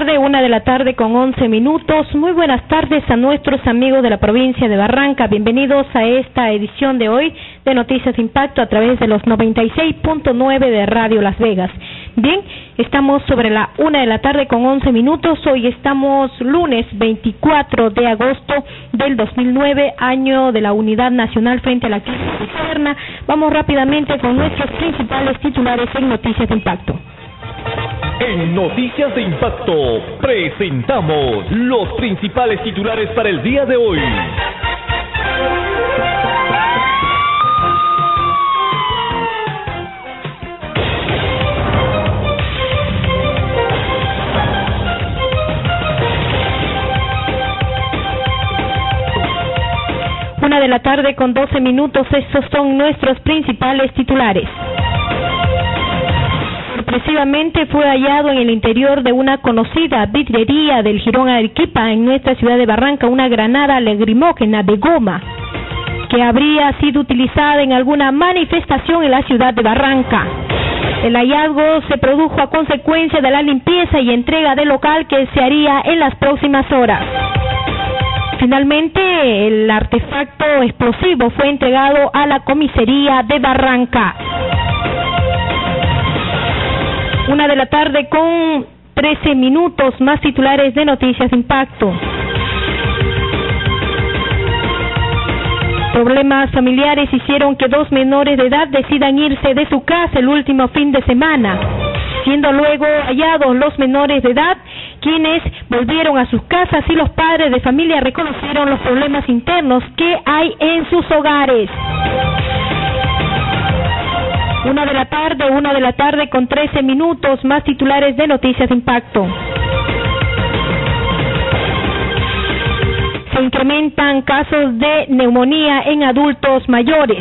1 de la tarde con 11 minutos. Muy buenas tardes a nuestros amigos de la provincia de Barranca. Bienvenidos a esta edición de hoy de Noticias de Impacto a través de los 96.9 de Radio Las Vegas. Bien, estamos sobre la 1 de la tarde con 11 minutos. Hoy estamos lunes 24 de agosto del 2009, año de la Unidad Nacional frente a la crisis externa. Vamos rápidamente con nuestros principales titulares en Noticias de Impacto. En Noticias de Impacto presentamos los principales titulares para el día de hoy. Una de la tarde con 12 minutos, estos son nuestros principales titulares. Sorpresivamente fue hallado en el interior de una conocida vidriería del Jirón Arequipa en nuestra ciudad de Barranca una granada lacrimógena de goma que habría sido utilizada en alguna manifestación en la ciudad de Barranca. El hallazgo se produjo a consecuencia de la limpieza y entrega del local que se haría en las próximas horas. Finalmente, el artefacto explosivo fue entregado a la comisaría de Barranca. 1 de la tarde con 13 minutos, más titulares de Noticias de Impacto. Problemas familiares hicieron que 2 menores de edad decidan irse de su casa el último fin de semana, siendo luego hallados los menores de edad, quienes volvieron a sus casas y los padres de familia reconocieron los problemas internos que hay en sus hogares. 1 de la tarde con 13 minutos, más titulares de Noticias de Impacto. Se incrementan casos de neumonía en adultos mayores.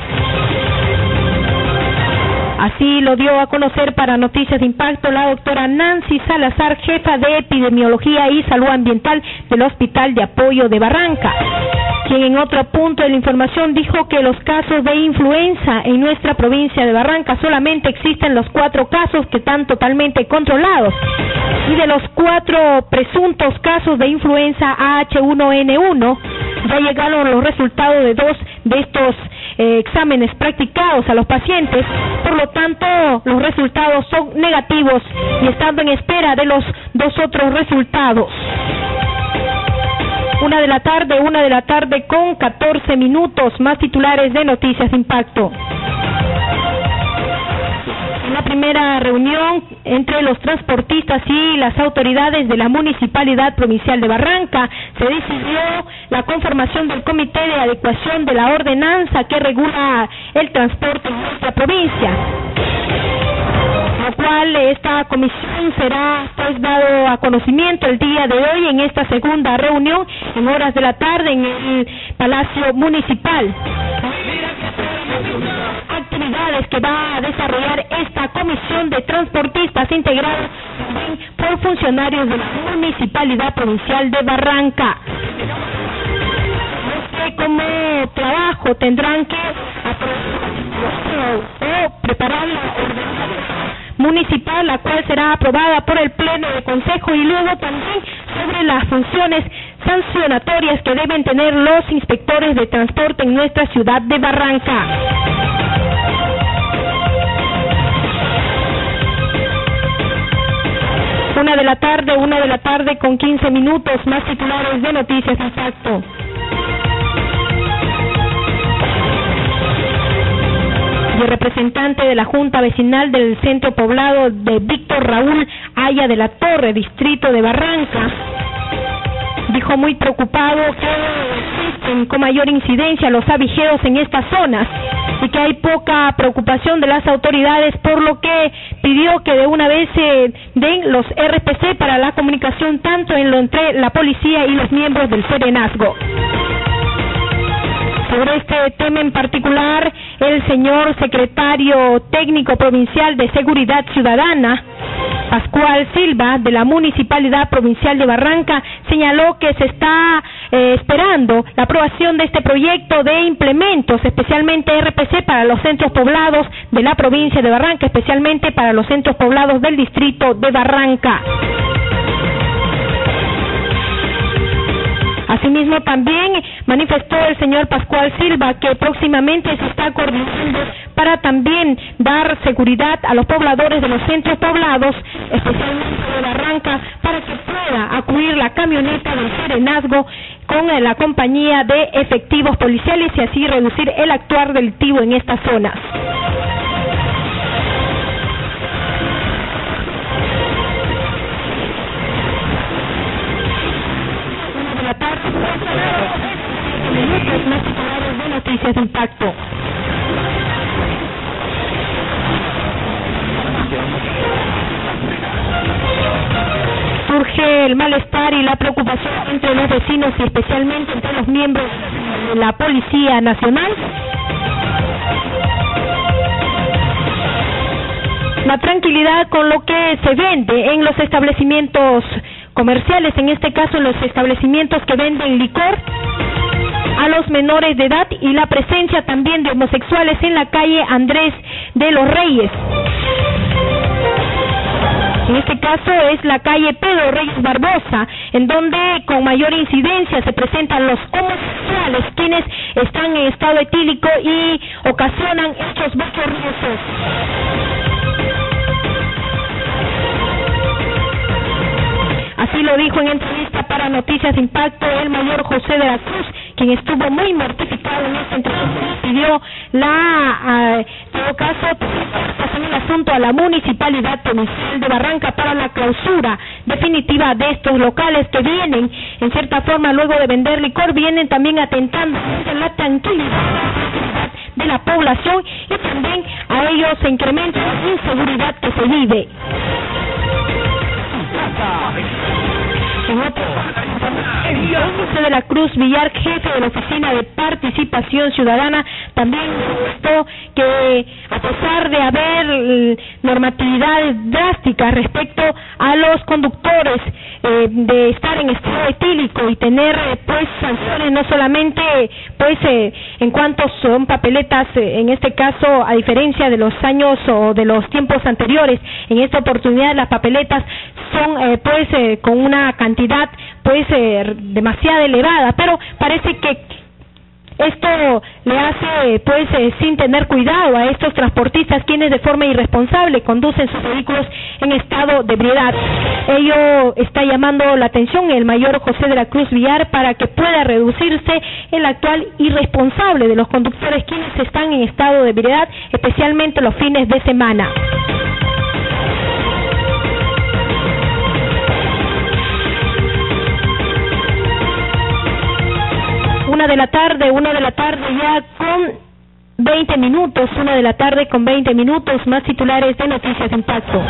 Así lo dio a conocer para Noticias de Impacto la doctora Nancy Salazar, jefa de Epidemiología y Salud Ambiental del Hospital de Apoyo de Barranca, quien en otro punto de la información dijo que los casos de influenza en nuestra provincia de Barranca solamente existen los 4 casos que están totalmente controlados, y de los 4 presuntos casos de influenza H1N1 ya llegaron los resultados de 2 de estos exámenes practicados a los pacientes. Por lo tanto, los resultados son negativos y estando en espera de los 2 otros resultados. 1 de la tarde con 14 minutos, más titulares de Noticias de Impacto. En la primera reunión entre los transportistas y las autoridades de la Municipalidad Provincial de Barranca, se decidió la conformación del Comité de Adecuación de la Ordenanza que regula el transporte en nuestra provincia, lo cual esta comisión será dado a conocimiento el día de hoy en esta segunda reunión en horas de la tarde en el Palacio Municipal. Actividades que va a desarrollar esta comisión de transportistas integrada por funcionarios de la Municipalidad Provincial de Barranca. Como trabajo tendrán que preparar la ordenanza municipal, la cual será aprobada por el Pleno de Consejo, y luego también sobre las funciones sancionatorias que deben tener los inspectores de transporte en nuestra ciudad de Barranca. Una de la tarde con 15 minutos, más titulares de Noticias de Impacto. El representante de la Junta Vecinal del Centro Poblado de Víctor Raúl Aya de la Torre, distrito de Barranca, dijo muy preocupado que existen con mayor incidencia los avijeros en estas zonas y que hay poca preocupación de las autoridades, por lo que pidió que de una vez se den los RPC para la comunicación tanto entre la policía y los miembros del serenazgo. Sobre este tema en particular, el señor secretario técnico provincial de Seguridad Ciudadana, Pascual Silva, de la Municipalidad Provincial de Barranca, señaló que se está esperando la aprobación de este proyecto de implementos, especialmente RPC para los centros poblados de la provincia de Barranca, especialmente para los centros poblados del distrito de Barranca. Asimismo, también manifestó el señor Pascual Silva que próximamente se está coordinando para también dar seguridad a los pobladores de los centros poblados, especialmente de Barranca, para que pueda acudir la camioneta del serenazgo con la compañía de efectivos policiales y así reducir el actuar delictivo en estas zonas. Más titulares de Noticias de Impacto. Surge el malestar y la preocupación entre los vecinos y especialmente entre los miembros de la Policía Nacional. La tranquilidad con lo que se vende en los establecimientos comerciales, en este caso en los establecimientos que venden licor a los menores de edad, y la presencia también de homosexuales en la calle Andrés de los Reyes. En este caso es la calle Pedro Reyes Barbosa, en donde con mayor incidencia se presentan los homosexuales, quienes están en estado etílico y ocasionan hechos bochornosos. Así lo dijo en entrevista para Noticias de Impacto el mayor José de la Cruz, quien estuvo muy mortificado en esta entrevista y pidió en todo caso, en el asunto a la Municipalidad Provincial de Barranca para la clausura definitiva de estos locales que vienen, en cierta forma, luego de vender licor, vienen también atentando en la tranquilidad de la población y también a ellos se incrementa la inseguridad que se vive. José de la Cruz Villar, jefe de la Oficina de Participación Ciudadana, también manifestó que a pesar de haber normatividades drásticas respecto a los conductores de estar en estado etílico y tener pues sanciones, no solamente pues en cuanto son papeletas, en este caso a diferencia de los años o de los tiempos anteriores, en esta oportunidad las papeletas son con una cantidad pues demasiado elevada, pero parece que esto le hace pues sin tener cuidado a estos transportistas, quienes de forma irresponsable conducen sus vehículos en estado de ebriedad. Ello está llamando la atención el mayor José de la Cruz Villar para que pueda reducirse el actual irresponsable de los conductores quienes están en estado de ebriedad, especialmente los fines de semana. 1 de la tarde ya con 20 minutos, 1 de la tarde con 20 minutos, más titulares de Noticias de Impacto.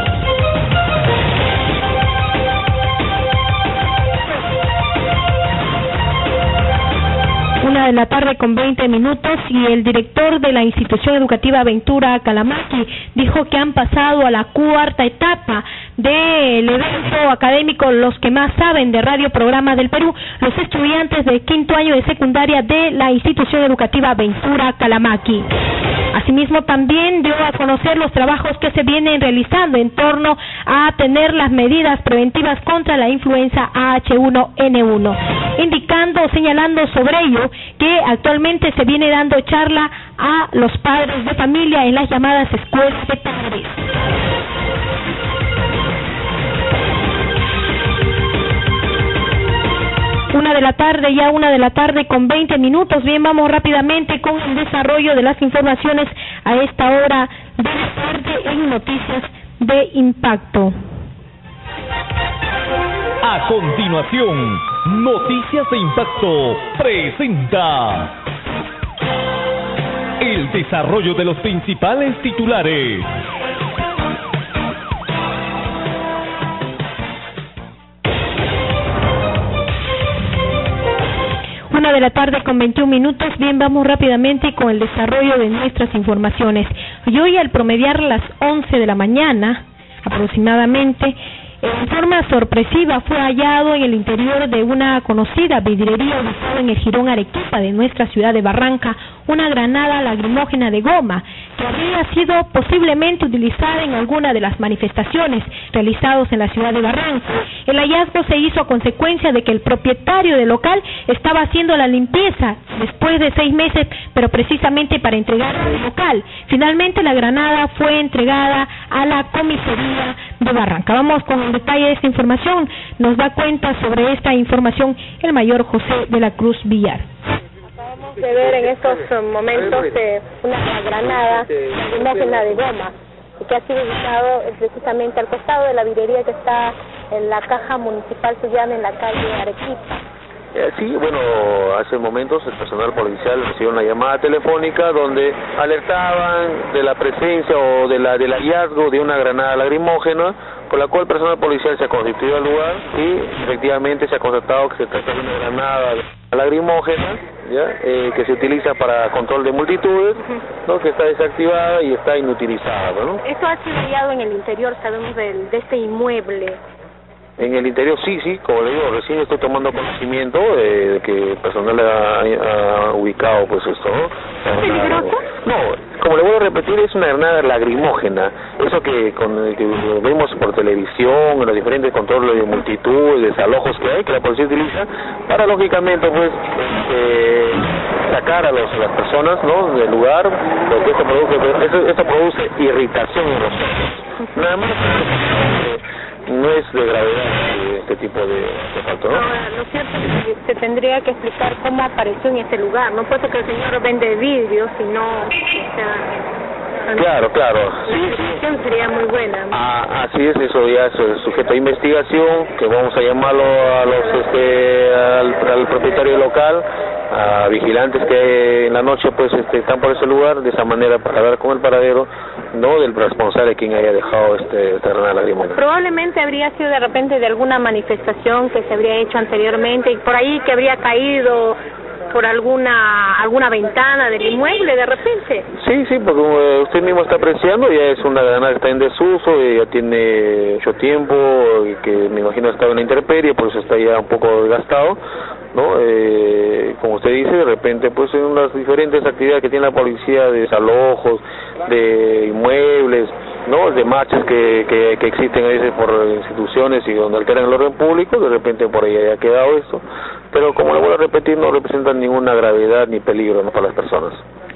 1 de la tarde con 20 minutos y el director de la institución educativa Ventura Calamaqui dijo que han pasado a la cuarta etapa del evento académico Los que más saben de Radio Programa del Perú, los estudiantes de quinto año de secundaria de la institución educativa Ventura Calamaqui. Asimismo, también dio a conocer los trabajos que se vienen realizando en torno a tener las medidas preventivas contra la influenza H1N1, señalando sobre ello que actualmente se viene dando charla a los padres de familia en las llamadas escuelas de padres. 1 de la tarde, ya 1 de la tarde con 20 minutos. Bien, vamos rápidamente con el desarrollo de las informaciones a esta hora de la tarde en Noticias de Impacto. A continuación, Noticias de Impacto presenta el desarrollo de los principales titulares. 1 de la tarde con 21 minutos. Bien, vamos rápidamente con el desarrollo de nuestras informaciones. Y hoy, al promediar las 11 de la mañana, aproximadamente, en forma sorpresiva fue hallado en el interior de una conocida vidriería ubicada en el Jirón Arequipa de nuestra ciudad de Barranca una granada lacrimógena de goma que habría sido posiblemente utilizada en alguna de las manifestaciones realizadas en la ciudad de Barranca. El hallazgo se hizo a consecuencia de que el propietario del local estaba haciendo la limpieza después de 6 meses, pero precisamente para entregar el local. Finalmente la granada fue entregada a la comisaría de Barranca. Vamos con el detalle de esta información. Nos da cuenta sobre esta información el mayor José de la Cruz Villar. Acabamos de ver en estos momentos una granada lacrimógena de goma que ha sido ubicado precisamente al costado de la vidrería que está en la caja municipal Suyana en la calle Arequipa. Sí, bueno, hace momentos el personal policial recibió una llamada telefónica donde alertaban de la presencia o del hallazgo de una granada lacrimógena, por la cual el personal policial se constituyó al lugar y efectivamente se ha constatado que se trata de una granada lacrimógena, ¿ya? Que se utiliza para control de multitudes, ¿no? Que está desactivada y está inutilizada, ¿no? Esto ha sido hallado en el interior, sabemos, de este inmueble. En el interior sí, como le digo, recién estoy tomando conocimiento de que el personal ha ubicado pues esto, ¿no? ¿Es peligroso? No, como le vuelvo a repetir, es una granada lacrimógena, eso que vemos por televisión, en los diferentes controles de multitud, desalojos que hay, que la policía utiliza, para lógicamente pues sacar a las personas, ¿no?, del lugar, porque esto produce irritación en los ojos. Nada más no es de gravedad este tipo de falta, ¿no? Lo cierto es que se tendría que explicar cómo apareció en ese lugar, no puesto que el señor vende vidrios, sino, Claro. La investigación sería muy buena, ¿no? Así es, eso ya es sujeto a investigación, que vamos a llamarlo al propietario local, a vigilantes que en la noche pues están por ese lugar, de esa manera para dar con el paradero, no del responsable quien haya dejado esta granada lacrimógena. Probablemente habría sido de repente de alguna manifestación que se habría hecho anteriormente y por ahí que habría caído por alguna ventana del inmueble de repente. Sí, porque como usted mismo está apreciando, ya es una granada que está en desuso, ya tiene mucho tiempo, y que me imagino estaba en la intemperie, por eso está ya un poco desgastado, ¿no? Como usted dice, de repente pues en las diferentes actividades que tiene la policía, de desalojos, de inmuebles, ¿no?, de marchas que existen a veces por instituciones y donde alteran el orden público, de repente por ahí haya quedado esto, pero como le vuelvo a repetir, no representan ninguna gravedad ni peligro, ¿no?, para las personas.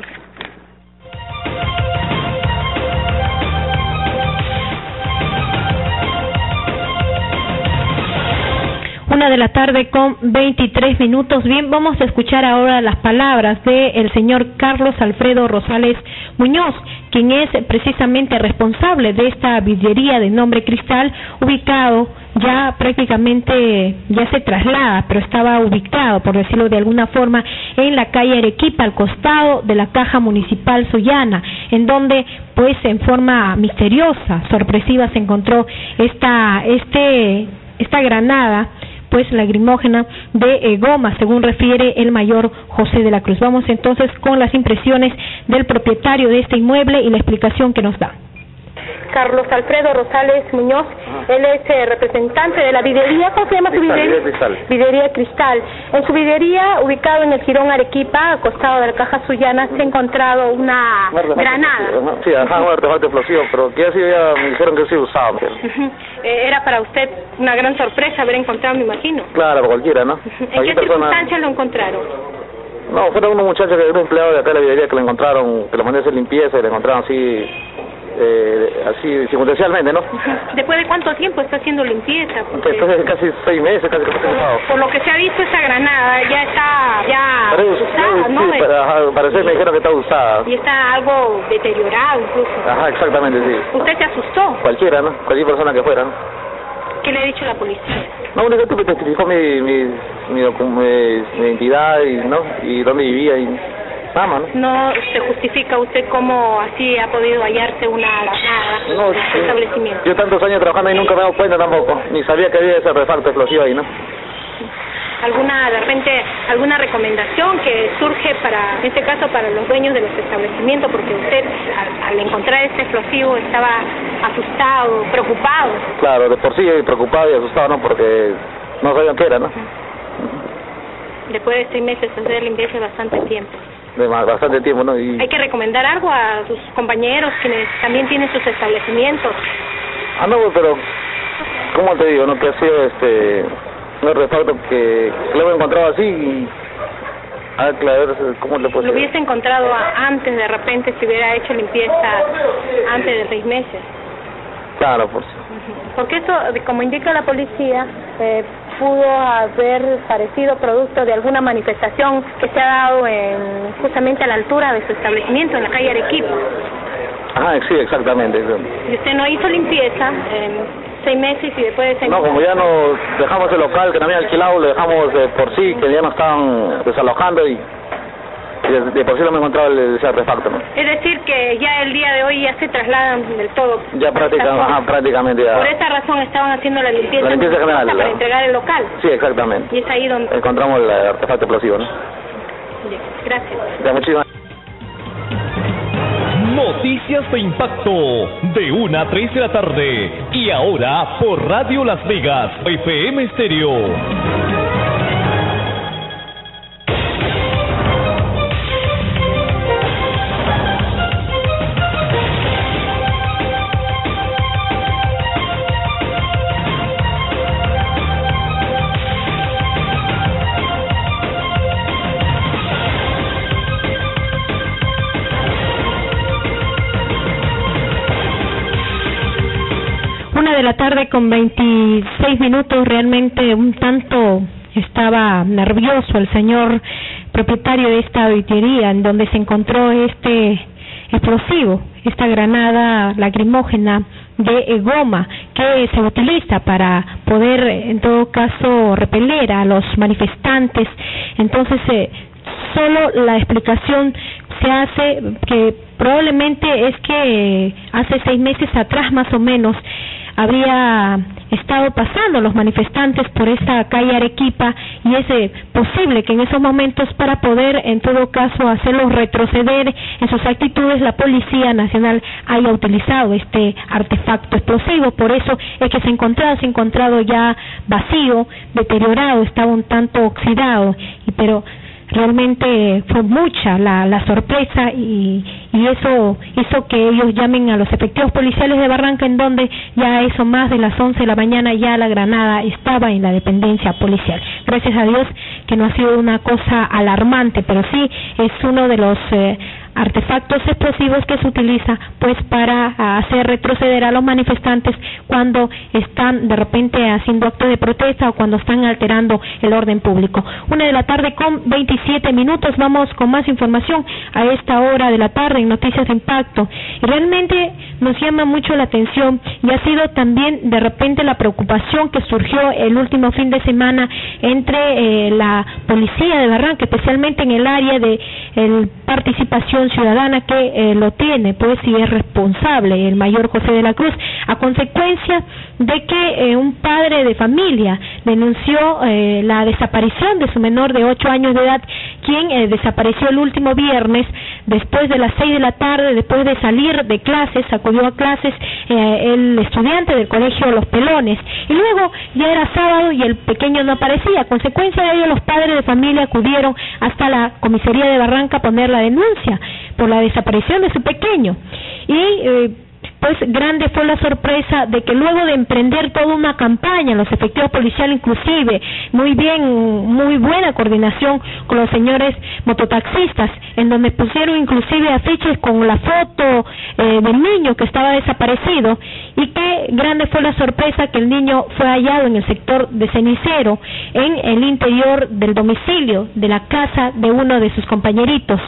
1 de la tarde con 23 minutos. Bien, vamos a escuchar ahora las palabras del señor Carlos Alfredo Rosales Muñoz, quien es precisamente responsable de esta vidriería de nombre Cristal, ubicado ya prácticamente, ya se traslada, pero estaba ubicado, por decirlo de alguna forma, en la calle Arequipa, al costado de la Caja Municipal Suyana, en donde pues en forma misteriosa, sorpresiva, se encontró esta granada pues lacrimógena de goma, según refiere el mayor José de la Cruz. Vamos entonces con las impresiones del propietario de este inmueble y la explicación que nos da. Carlos Alfredo Rosales Muñoz, él es representante de la vidriería. ¿Cómo se llama su vidriería? Vidriería Cristal. En su vidriería, ubicado en el Jirón Arequipa, al costado de la Caja Suyana, se ha encontrado una granada. Sí, un artefacto explosivo, pero que así ya me dijeron que sí usado. Era para usted una gran sorpresa haber encontrado, me imagino. Claro, cualquiera, ¿no? ¿En qué circunstancias lo encontraron? No, fueron unos muchachos, un empleado de acá de la vidriería que lo encontraron, que lo mandé a hacer limpieza y lo encontraron así circunstancialmente, ¿no? ¿Después de cuánto tiempo está haciendo limpieza? Después de casi 6 meses, casi por lo que se ha visto, esa granada ya está usada, ¿no? Sí, parece que me dijeron que está usada. Y está algo deteriorado incluso. Ajá, exactamente, sí. ¿Usted se asustó? Cualquiera, ¿no? Cualquier persona que fuera, ¿no? ¿Qué le ha dicho la policía? No, único que testificó mi identidad y dónde vivía y nada más, ¿no? ¿No se justifica usted cómo así ha podido hallarse una granada en su establecimiento? Yo tantos años trabajando y nunca me he dado cuenta tampoco, ni sabía que había ese artefacto explosivo ahí, ¿no? De repente, alguna recomendación que surge en este caso, para los dueños de los establecimientos, porque usted al encontrar este explosivo estaba asustado, preocupado? Claro, de por sí preocupado y asustado, ¿no? Porque no sabían qué era, ¿no? Después de 6 meses hacer limpieza es bastante tiempo. bastante tiempo, ¿no? Y... Hay que recomendar algo a sus compañeros quienes también tienen sus establecimientos. No, pero, ¿cómo te digo, no? Que ha sido un artefacto que lo he encontrado así y... claro, ¿cómo le puedo decir? Lo hubiese encontrado antes, de repente, si hubiera hecho limpieza antes de 6 meses. Claro, por sí. Porque eso, como indica la policía, pudo haber parecido producto de alguna manifestación que se ha dado justamente a la altura de su establecimiento, en la calle Arequipa. Sí, exactamente. Y usted no hizo limpieza en 6 meses y después de... No, como ya nos dejamos el local que también alquilado, lo dejamos por sí, que ya nos estaban desalojando y de por sí no me encontraba ese artefacto, ¿no? Es decir, que ya el día de hoy ya se trasladan del todo. Ya prácticamente ya. Por esa razón estaban haciendo la limpieza general, para entregar el local. Sí, exactamente. Y es ahí donde encontramos el artefacto explosivo, ¿no? Bien, gracias. Ya, muchísimas. Noticias de impacto de 1 a 3 de la tarde y ahora por Radio Las Vegas FM Estéreo. De la tarde con 26 minutos, realmente un tanto estaba nervioso el señor propietario de esta auditoría en donde se encontró este explosivo, esta granada lacrimógena de goma que se utiliza para poder en todo caso repeler a los manifestantes. Entonces solo la explicación se hace que probablemente es que hace 6 meses atrás más o menos habría estado pasando los manifestantes por esta calle Arequipa y es posible que en esos momentos, para poder en todo caso hacerlos retroceder en sus actitudes, la Policía Nacional haya utilizado este artefacto explosivo. Por eso es que se ha encontrado ya vacío, deteriorado, estaba un tanto oxidado, pero realmente fue mucha la sorpresa y eso hizo que ellos llamen a los efectivos policiales de Barranca, en donde ya eso más de las 11 de la mañana ya la granada estaba en la dependencia policial. Gracias a Dios que no ha sido una cosa alarmante, pero sí es uno de los artefactos explosivos que se utiliza pues para hacer retroceder a los manifestantes cuando están de repente haciendo actos de protesta o cuando están alterando el orden público. 1 de la tarde con 27 minutos, vamos con más información a esta hora de la tarde en Noticias de Impacto. Y realmente nos llama mucho la atención y ha sido también de repente la preocupación que surgió el último fin de semana entre la policía de Barranca, especialmente en el área de participación ciudadana que lo tiene, pues, y es responsable el mayor José de la Cruz, a consecuencia de que un padre de familia denunció la desaparición de su menor de 8 años de edad, quien desapareció el último viernes después de las 6 de la tarde, después de salir de clases, acudió a clases el estudiante del colegio Los Pelones, y luego ya era sábado y el pequeño no aparecía. A consecuencia de ello, los padres de familia acudieron hasta la comisaría de Barranca a poner la denuncia por la desaparición de su pequeño. Y pues grande fue la sorpresa de que luego de emprender toda una campaña, los efectivos policiales inclusive, muy buena coordinación con los señores mototaxistas, en donde pusieron inclusive afiches con la foto del niño que estaba desaparecido, y que grande fue la sorpresa que el niño fue hallado en el sector de Cenicero, en el interior del domicilio de la casa de uno de sus compañeritos,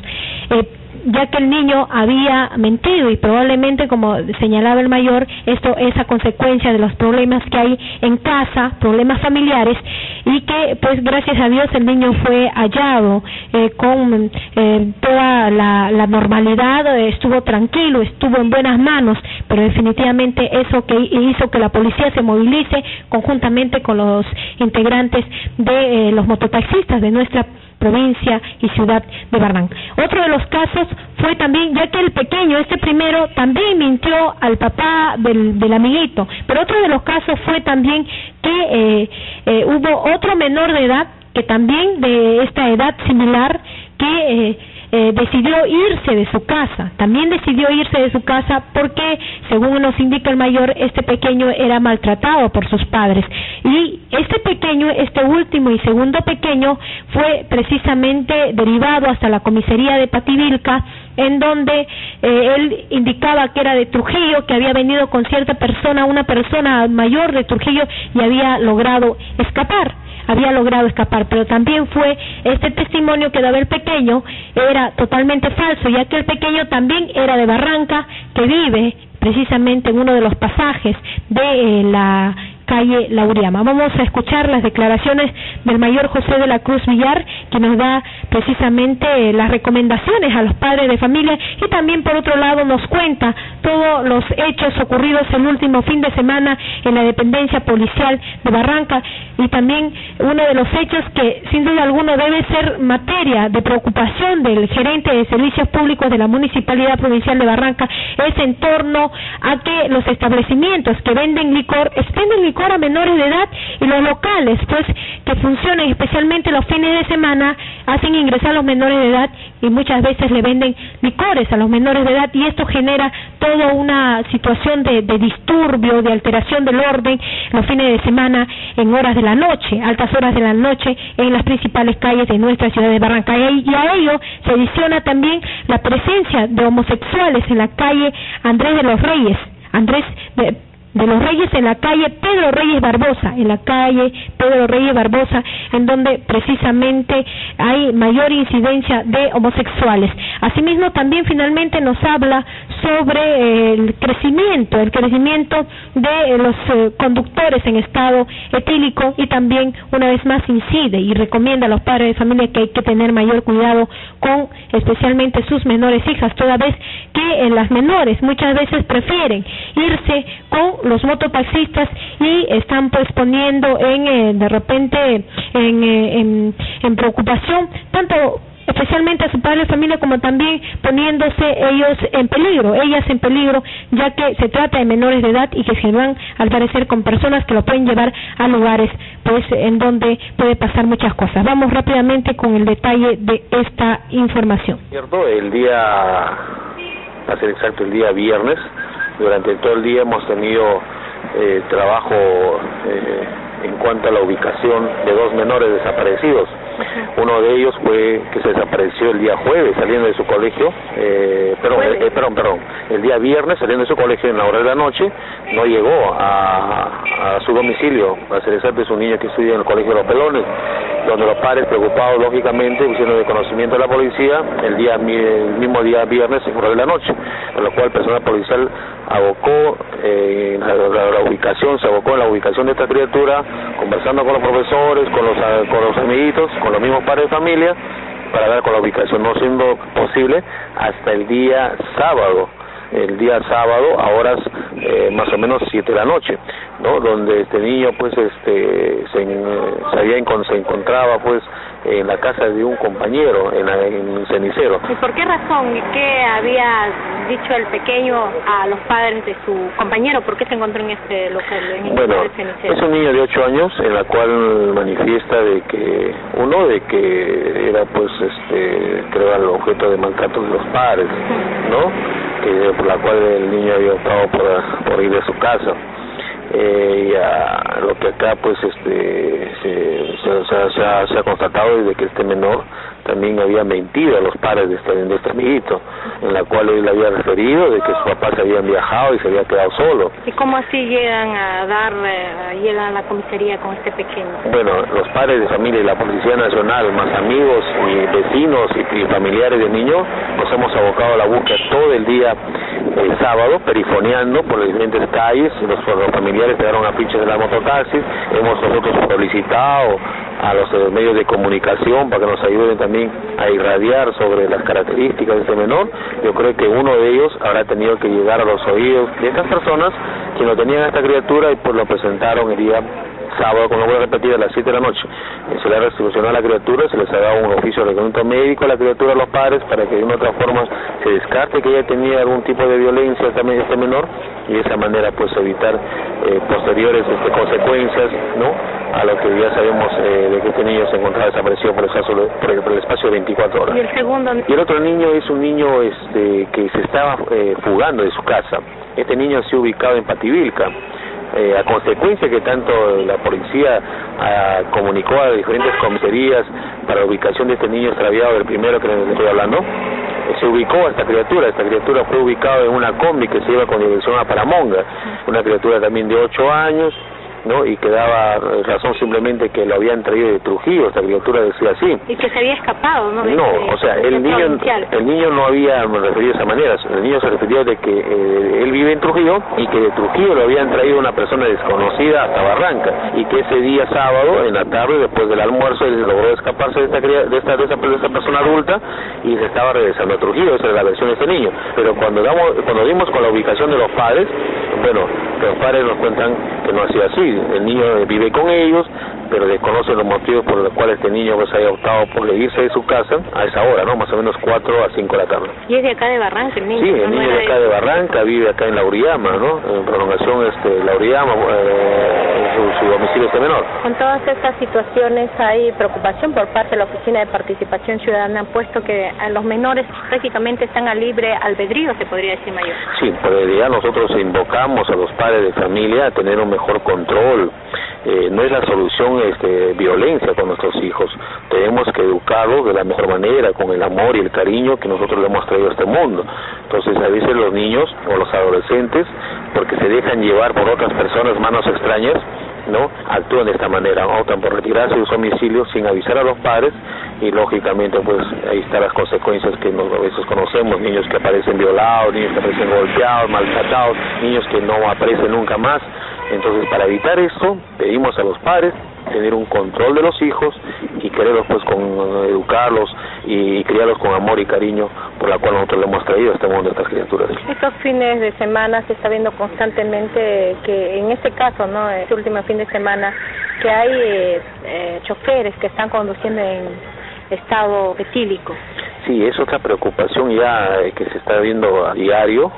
ya que el niño había mentido y probablemente, como señalaba el mayor, esto es a consecuencia de los problemas que hay en casa, problemas familiares, y que pues gracias a Dios el niño fue hallado con toda la normalidad, estuvo tranquilo, estuvo en buenas manos, pero definitivamente eso que hizo que la policía se movilice conjuntamente con los integrantes de los mototaxistas de nuestra provincia y ciudad de Barranca. Otro de los casos fue también, ya que el pequeño, este primero, también mintió al papá del amiguito, pero otro de los casos fue también que hubo otro menor de edad, que también de esta edad similar, que decidió irse de su casa. También decidió irse de su casa porque, según nos indica el mayor, este pequeño era maltratado por sus padres. Y este último y segundo pequeño fue precisamente derivado hasta la comisaría de Pativilca, en donde él indicaba que era de Trujillo, que había venido con cierta persona, una persona mayor de Trujillo, y había logrado escapar, pero también fue este testimonio que daba el pequeño era totalmente falso, ya que el pequeño también era de Barranca, que vive precisamente en uno de los pasajes de la calle Lauriama. Vamos a escuchar las declaraciones del mayor José de la Cruz Villar, que nos da precisamente las recomendaciones a los padres de familia, y también por otro lado nos cuenta todos los hechos ocurridos el último fin de semana en la dependencia policial de Barranca, y también uno de los hechos que sin duda alguno debe ser materia de preocupación del gerente de servicios públicos de la Municipalidad Provincial de Barranca es en torno a que los establecimientos que venden licor expenden licor a menores de edad, y los locales pues que funcionan especialmente los fines de semana hacen ingresar a los menores de edad y muchas veces le venden licores a los menores de edad, y esto genera toda una situación de disturbio, de alteración del orden los fines de semana en horas de la noche, altas horas de la noche en las principales calles de nuestra ciudad de Barranca, y a ello se adiciona también la presencia de homosexuales en la calle Andrés de los Reyes en la calle Pedro Reyes Barbosa, en donde precisamente hay mayor incidencia de homosexuales. Asimismo, también finalmente nos habla sobre el crecimiento de los conductores en estado etílico, y también una vez más incide y recomienda a los padres de familia que hay que tener mayor cuidado con especialmente sus menores hijas, toda vez que las menores muchas veces prefieren irse con los mototaxistas y están pues poniendo de repente en preocupación tanto especialmente a su padre de familia como también poniéndose ellas en peligro, ya que se trata de menores de edad y que se van al parecer con personas que lo pueden llevar a lugares pues en donde puede pasar muchas cosas. Vamos rápidamente con el detalle de esta información. Cierto, el día viernes, durante todo el día hemos tenido trabajo en cuanto a la ubicación de 2 menores desaparecidos. Uno de ellos fue que se desapareció el día jueves saliendo de su colegio, el día viernes saliendo de su colegio en la hora de la noche, no llegó a su domicilio. Para ser exacto, es un niño que estudia en el colegio de Los Pelones, donde los padres, preocupados lógicamente, pusieron de conocimiento a la policía el mismo día viernes en hora de la noche, por lo cual el personal policial abocó en la ubicación de esta criatura, conversando con los profesores, con los amiguitos, con los mismos padres de familia, para dar con la ubicación, no siendo posible hasta el día sábado a horas más o menos 7 de la noche, ¿no? Donde este niño pues se encontraba pues en la casa de un compañero en Cenicero. ¿Y por qué razón? ¿Qué había dicho el pequeño a los padres de su compañero? ¿Por qué se encontró en este local? Bueno, es un niño de 8 años, en la cual manifiesta de que era pues creo el objeto de maltrato de los padres, ¿no? Por la cual el niño había optado por ir de su casa. Lo que acá pues se ha constatado es de que este menor también había mentido a los padres de este amiguito, en la cual él había referido de que sus papás habían viajado y se había quedado solo. ¿Y cómo así llegan a la comisaría con este pequeño? Bueno, los padres de familia y la Policía Nacional, más amigos y vecinos y familiares del niño, nos hemos abocado a la búsqueda todo el día el sábado, perifoneando por las diferentes calles. Los familiares pegaron afiches de las mototaxis. Hemos nosotros solicitado a los medios de comunicación para que nos ayuden también a irradiar sobre las características de este menor. Yo creo que uno de ellos habrá tenido que llegar a los oídos de estas personas que no tenían a esta criatura y pues lo presentaron el día sábado, como voy a repetir, a las 7 de la noche. Se le ha restitucionado a la criatura, se les ha dado un oficio de reconocimiento médico a la criatura, a los padres, para que de una u otra forma se descarte que ella tenía algún tipo de violencia también este menor, y de esa manera pues evitar posteriores consecuencias, ¿no? a lo que ya sabemos de que este niño se encontraba desaparecido por el espacio de 24 horas. ¿Y el segundo? Y el otro niño es un niño que se estaba fugando de su casa. Este niño ha sido ubicado en Pativilca. A consecuencia que tanto la policía comunicó a diferentes comisarías para la ubicación de este niño extraviado, del primero que les estoy hablando, se ubicó a esta criatura fue ubicada en una combi que se iba con dirección a Paramonga, una criatura también de 8 años, ¿no? Y que daba razón simplemente que lo habían traído de Trujillo, esta criatura decía así. Y que se había escapado, ¿no? No, o sea, el niño no había referido de esa manera, el niño se refirió de que él vive en Trujillo y que de Trujillo lo habían traído una persona desconocida hasta Barranca y que ese día sábado, en la tarde, después del almuerzo, él logró escaparse de esta persona adulta y se estaba regresando a Trujillo. Esa es la versión de ese niño. Pero cuando dimos con la ubicación de los padres, bueno, los padres nos cuentan que no ha sido así. El niño vive con ellos, pero desconoce los motivos por los cuales este niño pues haya optado por irse de su casa a esa hora, ¿no? Más o menos 4 a 5 de la tarde. ¿Y es de acá de Barranca el niño? Sí, el niño de acá de Barranca, vive acá en Lauriama, ¿no? En prolongación Lauriama, su domicilio es menor. Con todas estas situaciones hay preocupación por parte de la Oficina de Participación Ciudadana, puesto que a los menores prácticamente están a libre albedrío, se podría decir, mayor. Sí, pues ya nosotros invocamos a los padres de familia a tener un mejor control. No es la solución violencia con nuestros hijos. Tenemos que educarlos de la mejor manera, con el amor y el cariño que nosotros le hemos traído a este mundo. Entonces a veces los niños o los adolescentes, porque se dejan llevar por otras personas, manos extrañas, ¿no? Actúan de esta manera, optan por retirarse de su domicilio sin avisar a los padres y lógicamente pues ahí están las consecuencias que a veces conocemos, niños que aparecen violados, niños que aparecen golpeados, maltratados, niños que no aparecen nunca más. Entonces para evitar esto pedimos a los padres tener un control de los hijos y quererlos pues educarlos y criarlos con amor y cariño, por la cual nosotros le hemos traído a este mundo a estas criaturas. Estos fines de semana se está viendo constantemente que en este caso, ¿no? Este último fin de semana, que hay choferes que están conduciendo en estado etílico. Sí, es otra preocupación ya que se está viendo a diario,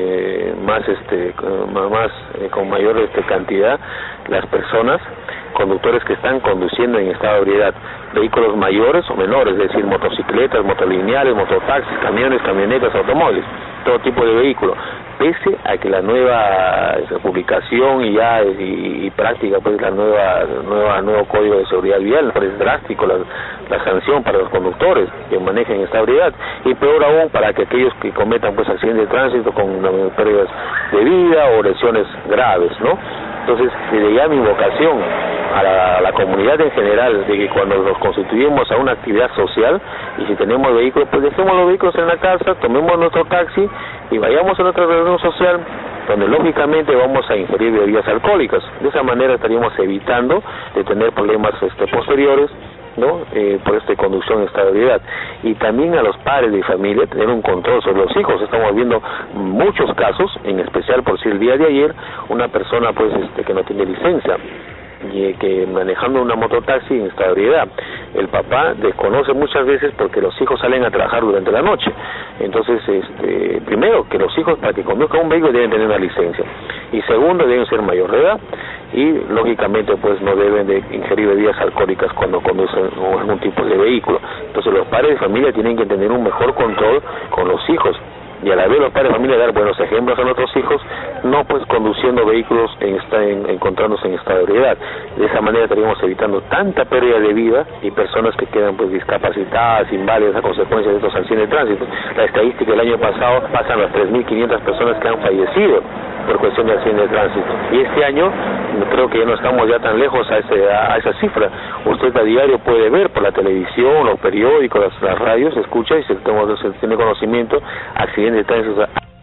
con mayor cantidad, las personas, conductores que están conduciendo en estado de ebriedad, vehículos mayores o menores, es decir, motocicletas, motolineales, mototaxis, camiones, camionetas, automóviles, todo tipo de vehículos. Pese a que la nueva publicación y práctica, pues nuevo código de seguridad vial, es drástico la sanción para los conductores que manejen esta ebriedad, y peor aún para que aquellos que cometan pues accidentes de tránsito con pérdidas de vida o lesiones graves, ¿no? Entonces, desde ya mi invocación a la comunidad en general, de que cuando nos constituimos a una actividad social, y si tenemos vehículos, pues dejemos los vehículos en la casa, tomemos nuestro taxi y vayamos a nuestra reunión social, donde lógicamente vamos a ingerir bebidas alcohólicas. De esa manera estaríamos evitando de tener problemas posteriores, ¿no? Por esta conducción en estado de ebriedad. Y también a los padres de familia tener un control sobre los hijos. Estamos viendo muchos casos, en especial por si el día de ayer una persona pues que no tiene licencia y que manejando una mototaxi en estado de ebriedad, el papá desconoce muchas veces porque los hijos salen a trabajar durante la noche. Entonces primero, que los hijos para que conduzcan un vehículo deben tener una licencia, y segundo, deben ser mayor de edad y lógicamente pues no deben de ingerir bebidas alcohólicas cuando conducen algún tipo de vehículo. Entonces los padres de familia tienen que tener un mejor control con los hijos, y a la vez los padres de familia dar buenos ejemplos a nuestros hijos, no pues conduciendo vehículos encontrándose en estado de ebriedad. De esa manera estaríamos evitando tanta pérdida de vida y personas que quedan pues discapacitadas, inválidas a consecuencia de estos accidentes de tránsito. La estadística del año pasado pasan las 3.500 personas que han fallecido por cuestión de accidentes de tránsito, y este año creo que ya no estamos ya tan lejos a esa cifra. Usted a diario puede ver por la televisión, los periódicos, las radios, escucha y se tiene conocimiento accidentes de tránsito.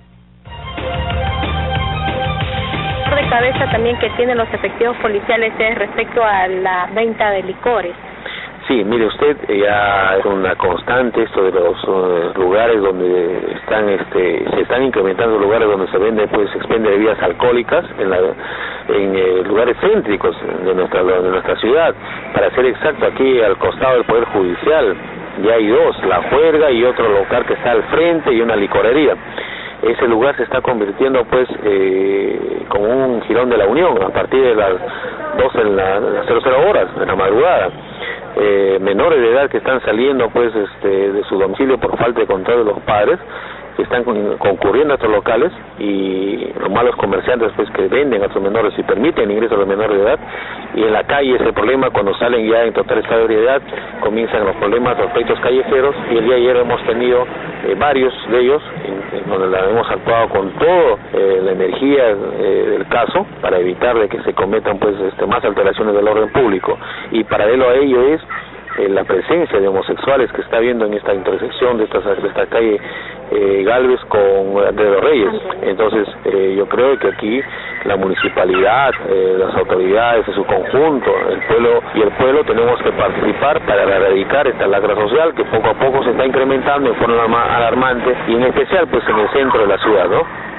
De cabeza también que tienen los efectivos policiales es respecto a la venta de licores. Sí, mire usted, ya es una constante esto de los lugares donde se están incrementando lugares donde se vende, pues se expende bebidas alcohólicas en lugares céntricos de nuestra ciudad. Para ser exacto, aquí al costado del Poder Judicial ya hay dos, La Juerga y otro local que está al frente y una licorería. ese lugar se está convirtiendo pues como un jirón de la Unión a partir de las 12 en las 00 horas de la madrugada. Menores de edad que están saliendo pues de su domicilio por falta de control de los padres, que están concurriendo a estos locales, y los malos comerciantes pues que venden a estos menores y permiten ingreso a los menores de edad. Y en la calle ese problema, cuando salen ya en total estado de ebriedad, comienzan los problemas, los pleitos callejeros, y el día de ayer hemos tenido varios de ellos en donde hemos actuado con toda la energía del caso para evitar de que se cometan pues más alteraciones del orden público. Y paralelo a ello es la presencia de homosexuales que está habiendo en esta intersección de esta calle Galvez con de los Reyes. Entonces yo creo que aquí la municipalidad, las autoridades en su conjunto, el pueblo tenemos que participar para erradicar esta lacra social que poco a poco se está incrementando en forma alarmante, y en especial pues en el centro de la ciudad, ¿no?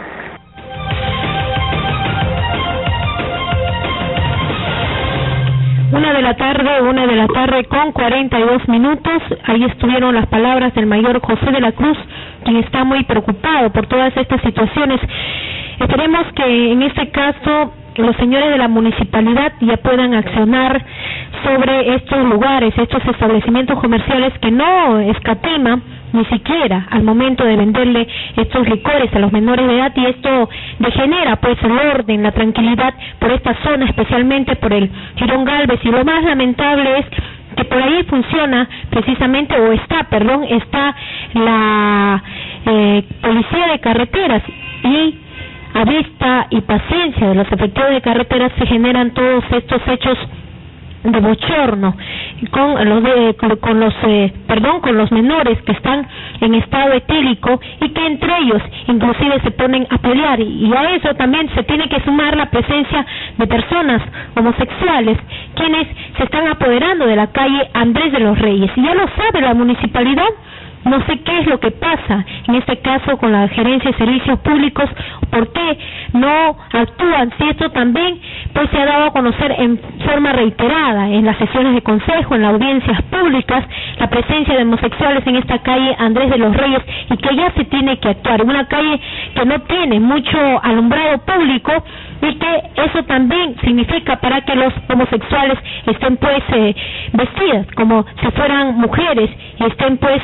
1 de la tarde con 42 minutos. Ahí estuvieron las palabras del mayor José de la Cruz, quien está muy preocupado por todas estas situaciones. Esperemos que en este caso los señores de la municipalidad ya puedan accionar sobre estos lugares, estos establecimientos comerciales que no escatiman ni siquiera al momento de venderle estos licores a los menores de edad, y esto degenera pues el orden, la tranquilidad por esta zona, especialmente por el Jirón Galvez. Y lo más lamentable es que por ahí funciona precisamente, está la policía de carreteras, y a vista y paciencia de los efectivos de carreteras se generan todos estos hechos de bochorno con los menores que están en estado etílico, y que entre ellos inclusive se ponen a pelear, y a eso también se tiene que sumar la presencia de personas homosexuales quienes se están apoderando de la calle Andrés de los Reyes. Y ya lo sabe la municipalidad. No sé qué es lo que pasa en este caso con la Gerencia de Servicios Públicos, por qué no actúan, si esto también pues se ha dado a conocer en forma reiterada en las sesiones de consejo, en las audiencias públicas, la presencia de homosexuales en esta calle Andrés de los Reyes, y que ya se tiene que actuar. Una calle que no tiene mucho alumbrado público, y que eso también significa para que los homosexuales estén pues vestidas como si fueran mujeres, y estén pues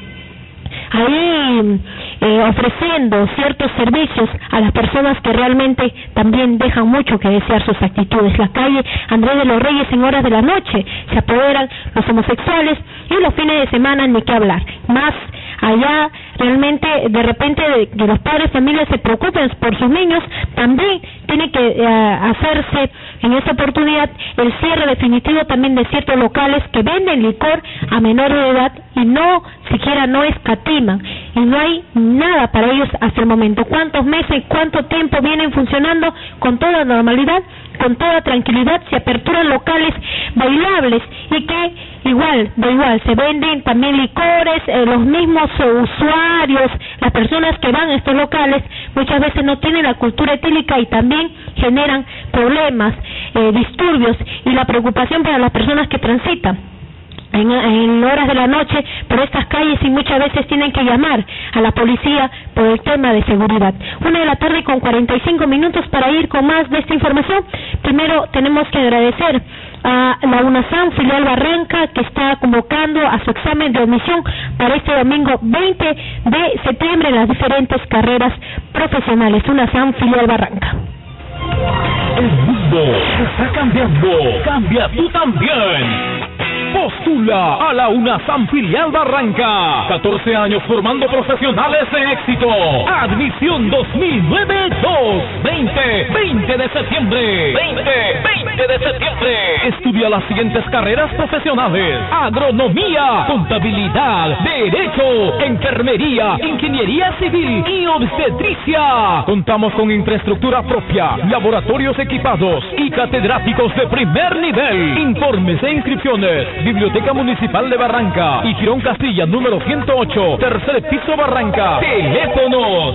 ahí ofreciendo ciertos servicios a las personas que realmente también dejan mucho que desear sus actitudes. La calle Andrés de los Reyes en horas de la noche se apoderan los homosexuales, y los fines de semana ni qué hablar. Más allá realmente de repente de que los padres de familia se preocupen por sus niños, también tiene que hacerse en esta oportunidad el cierre definitivo también de ciertos locales que venden licor a menores de edad y siquiera no escatiman, y no hay nada para ellos hasta el momento. ¿Cuántos meses, cuánto tiempo vienen funcionando con toda normalidad, con toda tranquilidad? Se aperturan locales bailables, y que igual se venden también licores, los mismos usuarios, las personas que van a estos locales muchas veces no tienen la cultura etílica, y también generan problemas, disturbios, y la preocupación para las personas que transitan en horas de la noche por estas calles, y muchas veces tienen que llamar a la policía por el tema de seguridad. 1 de la tarde con 45 minutos para ir con más de esta información. Primero tenemos que agradecer a la UNASAM filial Barranca, que está convocando a su examen de admisión para este domingo 20 de septiembre en las diferentes carreras profesionales. UNASAM filial Barranca. El mundo está cambiando, cambia tú también. Postula a la UNASAM filial Barranca. 14 años formando profesionales de éxito. Admisión 2009-2. 20 de septiembre. 20 de septiembre. Estudia las siguientes carreras profesionales: agronomía, contabilidad, derecho, enfermería, ingeniería civil y obstetricia. Contamos con infraestructura propia, laboratorios equipados y catedráticos de primer nivel. Informes e inscripciones: Biblioteca Municipal de Barranca y Girón Castilla, número 108, tercer piso, Barranca. Teléfonos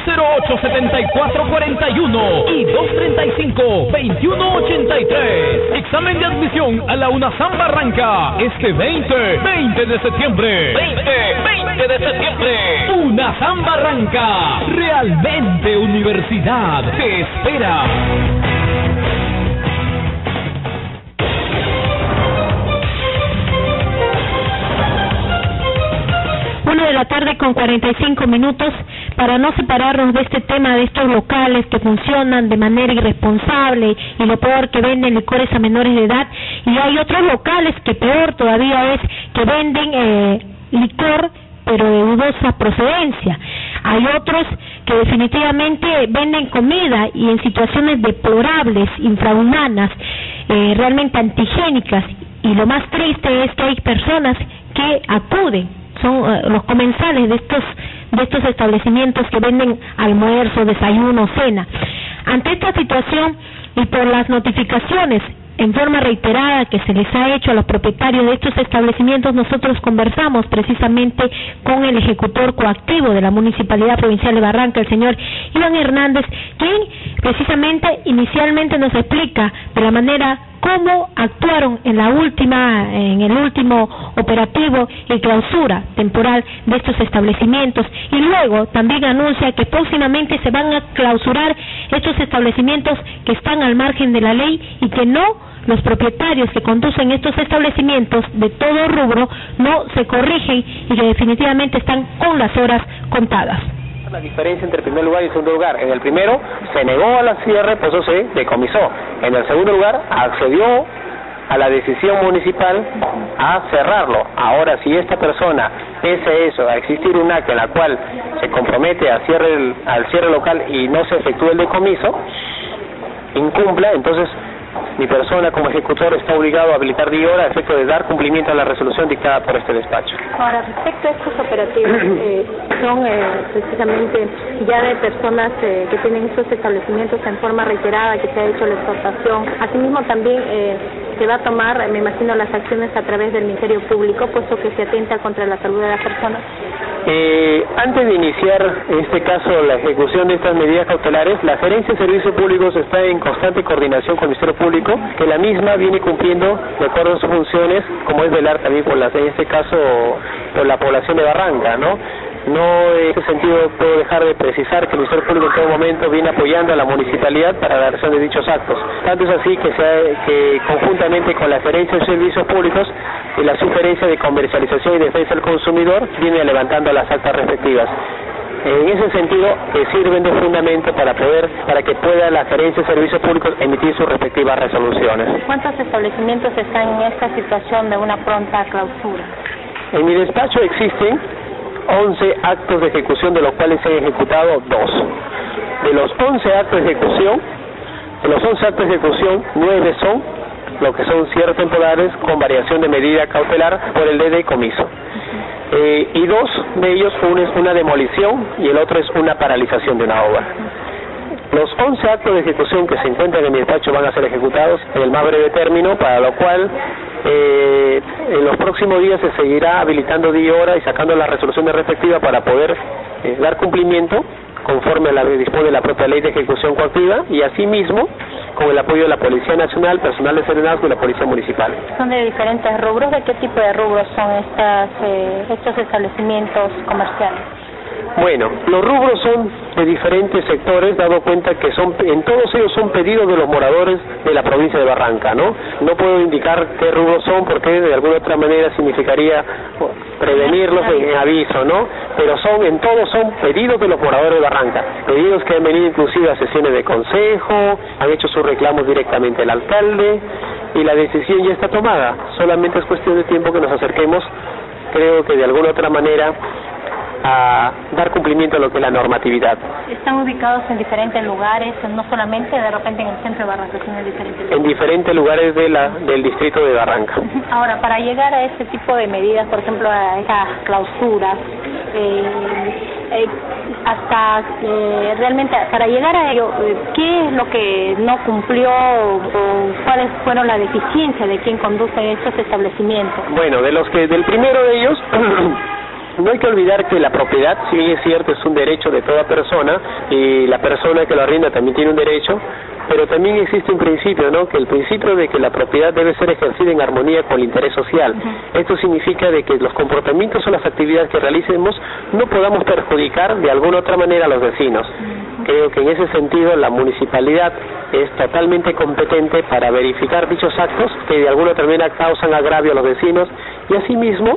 408-7441 y 235-2183. Examen de admisión a la UNASAM Barranca este 20 de septiembre. 20 20 de septiembre. UNASAM Barranca, realmente universidad, te espera. 1:45 para no separarnos de este tema de estos locales que funcionan de manera irresponsable y lo peor, que venden licores a menores de edad, y hay otros locales que peor todavía es que venden licor pero de dudosa procedencia. Hay otros que definitivamente venden comida y en situaciones deplorables, infrahumanas, realmente antihigiénicas, y lo más triste es que hay personas que acuden, son los comensales de estos establecimientos que venden almuerzo, desayuno, cena. Ante esta situación y por las notificaciones en forma reiterada que se les ha hecho a los propietarios de estos establecimientos, nosotros conversamos precisamente con el ejecutor coactivo de la Municipalidad Provincial de Barranca, el señor Iván Hernández, quien precisamente inicialmente nos explica de la manera cómo actuaron en el último operativo y clausura temporal de estos establecimientos, y luego también anuncia que próximamente se van a clausurar estos establecimientos que están al margen de la ley y que los propietarios que conducen estos establecimientos de todo rubro no se corrigen y que definitivamente están con las horas contadas. La diferencia entre el primer lugar y el segundo lugar: en el primero se negó a la cierre, por eso se decomisó. En el segundo lugar accedió a la decisión municipal a cerrarlo. Ahora, si esta persona, pese a eso, a existir un acta en la cual se compromete al cierre local y no se efectúa el decomiso, incumpla, entonces mi persona como ejecutor está obligado a habilitar 10 horas a efecto de dar cumplimiento a la resolución dictada por este despacho. Ahora, respecto a estos operativos, son precisamente ya de personas que tienen estos establecimientos en forma reiterada, que se ha hecho la exportación. Asimismo también se va a tomar, me imagino, las acciones a través del Ministerio Público, puesto que se atenta contra la salud de las personas. Antes de iniciar, en este caso, la ejecución de estas medidas cautelares, la Gerencia de Servicios Públicos está en constante coordinación con el Ministerio Público, que la misma viene cumpliendo de acuerdo a sus funciones, como es velar también por en este caso, por la población de Barranca, ¿no? No, en ese sentido puedo dejar de precisar que el Ministerio Público en todo momento viene apoyando a la municipalidad para la realización de dichos actos. Tanto es así que conjuntamente con la Gerencia de Servicios Públicos y la Sugerencia de Comercialización y Defensa del Consumidor viene levantando las actas respectivas. En ese sentido, sirven de fundamento para que pueda la Gerencia de Servicios Públicos emitir sus respectivas resoluciones. ¿Cuántos establecimientos están en esta situación de una pronta clausura? En mi despacho existen 11 actos de ejecución, de los cuales se han ejecutado 2. De los 11 actos de ejecución, 9 son lo que son cierres temporales con variación de medida cautelar por el decomiso. Y 2 de ellos, uno es una demolición y el otro es una paralización de una obra. Los 11 actos de ejecución que se encuentran en mi despacho van a ser ejecutados en el más breve término, para lo cual en los próximos días se seguirá habilitando 10 horas y sacando las resoluciones respectivas para poder dar cumplimiento conforme a la dispone la propia ley de ejecución coactiva, y asimismo con el apoyo de la Policía Nacional, personal de serenazgo y la Policía Municipal. ¿Son de diferentes rubros? ¿De qué tipo de rubros son estos establecimientos comerciales? Bueno, los rubros son de diferentes sectores, dado cuenta que en todos ellos son pedidos de los moradores de la provincia de Barranca, ¿no? No puedo indicar qué rubros son porque de alguna otra manera significaría prevenirlos en aviso, ¿no? Pero en todos son pedidos de los moradores de Barranca, pedidos que han venido inclusive a sesiones de consejo, han hecho sus reclamos directamente al alcalde y la decisión ya está tomada. Solamente es cuestión de tiempo que nos acerquemos, creo que de alguna otra manera, a dar cumplimiento a lo que es la normatividad. ¿Están ubicados en diferentes lugares, no solamente de repente en el centro de Barranca, sino en diferentes lugares? En diferentes lugares del distrito de Barranca. Ahora, para llegar a este tipo de medidas, por ejemplo, a esas clausuras, realmente, para llegar a ello, ¿qué es lo que no cumplió o cuáles fueron las deficiencias de quien conduce estos establecimientos? Bueno, del primero de ellos No hay que olvidar que la propiedad, si bien es cierto, es un derecho de toda persona, y la persona que lo arrienda también tiene un derecho, pero también existe un principio, ¿no? Que el principio de que la propiedad debe ser ejercida en armonía con el interés social. Esto significa de que los comportamientos o las actividades que realicemos no podamos perjudicar de alguna otra manera a los vecinos. Creo que en ese sentido la municipalidad es totalmente competente para verificar dichos actos que de alguna otra manera causan agravio a los vecinos y asimismo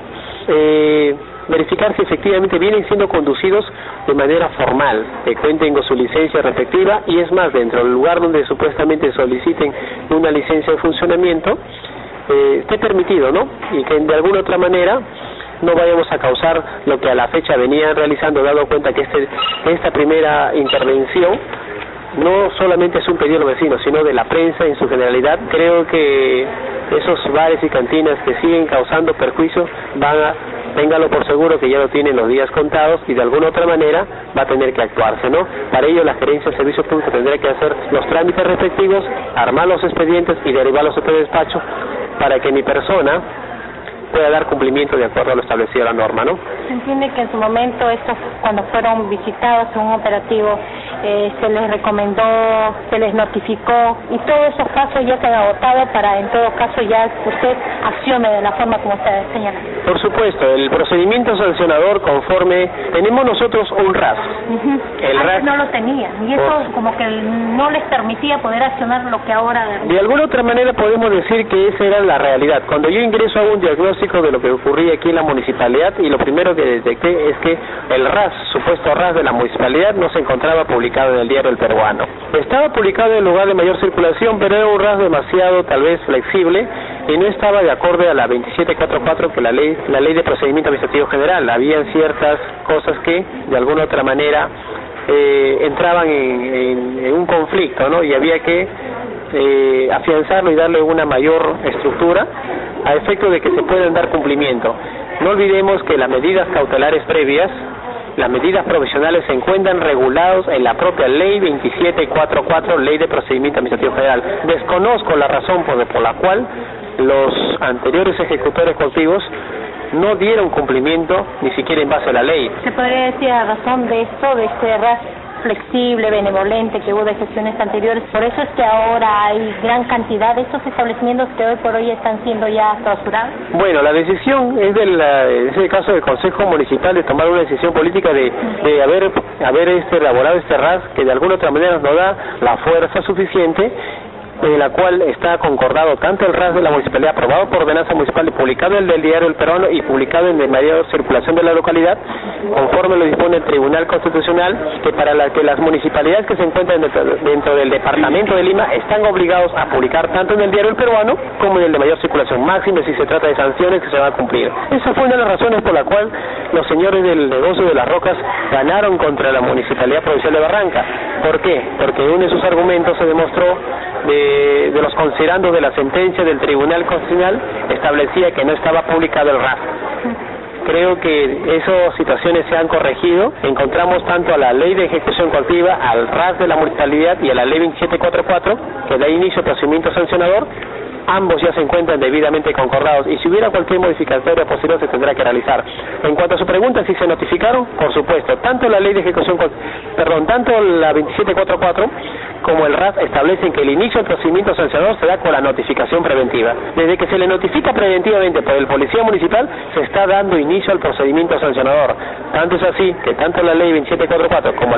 verificar si efectivamente vienen siendo conducidos de manera formal, que cuenten con su licencia respectiva y es más, dentro del lugar donde supuestamente soliciten una licencia de funcionamiento, esté permitido, ¿no? Y que de alguna otra manera no vayamos a causar lo que a la fecha venían realizando, dado cuenta que esta primera intervención no solamente es un pedido de los vecinos, sino de la prensa en su generalidad. Creo que esos bares y cantinas que siguen causando perjuicio téngalo por seguro que ya lo tienen los días contados y de alguna otra manera va a tener que actuarse, ¿no? Para ello la Gerencia de Servicio Público tendrá que hacer los trámites respectivos, armar los expedientes y derivarlos a este despacho para que mi persona pueda dar cumplimiento de acuerdo a lo establecido en la norma, ¿no? Se entiende que en su momento estos, cuando fueron visitados en un operativo, se les recomendó, se les notificó y todos esos casos ya se han agotado para en todo caso ya usted accione de la forma como usted señala. Por supuesto, el procedimiento sancionador conforme tenemos nosotros un RAS. El Antes RAS no lo tenía y eso como que no les permitía poder accionar lo que ahora... De alguna otra manera podemos decir que esa era la realidad. Cuando yo ingreso a un diagnóstico de lo que ocurría aquí en la municipalidad y lo primero que detecté es que el RAS, supuesto RAS de la municipalidad, no se encontraba publicado en el diario El Peruano. Estaba publicado en el lugar de mayor circulación, pero era un RAS demasiado tal vez flexible y no estaba de acorde a la 2744 que la ley de procedimiento administrativo general. Habían ciertas cosas que de alguna otra manera entraban en un conflicto, ¿no? Y había que afianzarlo y darle una mayor estructura a efecto de que se puedan dar cumplimiento. No olvidemos que las medidas cautelares previas, las medidas provisionales se encuentran regulados en la propia ley 2744, ley de procedimiento administrativo general. Desconozco la razón por la cual los anteriores ejecutores cautivos no dieron cumplimiento ni siquiera en base a la ley. ¿Se podría decir a razón de esto, de este RAS flexible, benevolente que hubo de gestiones anteriores? Por eso es que ahora hay gran cantidad de estos establecimientos que hoy por hoy están siendo ya clausurados. Bueno, la decisión es en ese caso del Consejo Municipal de tomar una decisión política de haber elaborado este RAS que de alguna otra manera nos da la fuerza suficiente en la cual está concordado tanto el RAS de la municipalidad aprobado por ordenanza municipal y publicado en el diario El Peruano y publicado en el mayor circulación de la localidad, conforme lo dispone el Tribunal Constitucional, que para que las municipalidades que se encuentran dentro del departamento de Lima están obligados a publicar tanto en el diario El Peruano como en el de mayor circulación, máxime si se trata de sanciones que se van a cumplir. Esa fue una de las razones por la cual los señores del negocio de las rocas ganaron contra la Municipalidad Provincial de Barranca. ¿Por qué? Porque uno de sus argumentos se demostró de los considerandos de la sentencia del Tribunal Constitucional establecía que no estaba publicado el RAS. Creo que esas situaciones se han corregido. Encontramos tanto a la ley de ejecución coactiva, al RAS de la municipalidad y a la ley 2744 que da inicio al procedimiento sancionador. Ambos ya se encuentran debidamente concordados y si hubiera cualquier modificatoria posterior se tendrá que realizar. En cuanto a su pregunta, si se notificaron, por supuesto, tanto la ley de ejecución, tanto la 2744 como el RAS establecen que el inicio del procedimiento sancionador se da con la notificación preventiva. Desde que se le notifica preventivamente por el policía municipal, se está dando inicio al procedimiento sancionador. Tanto es así que tanto la ley 2744 como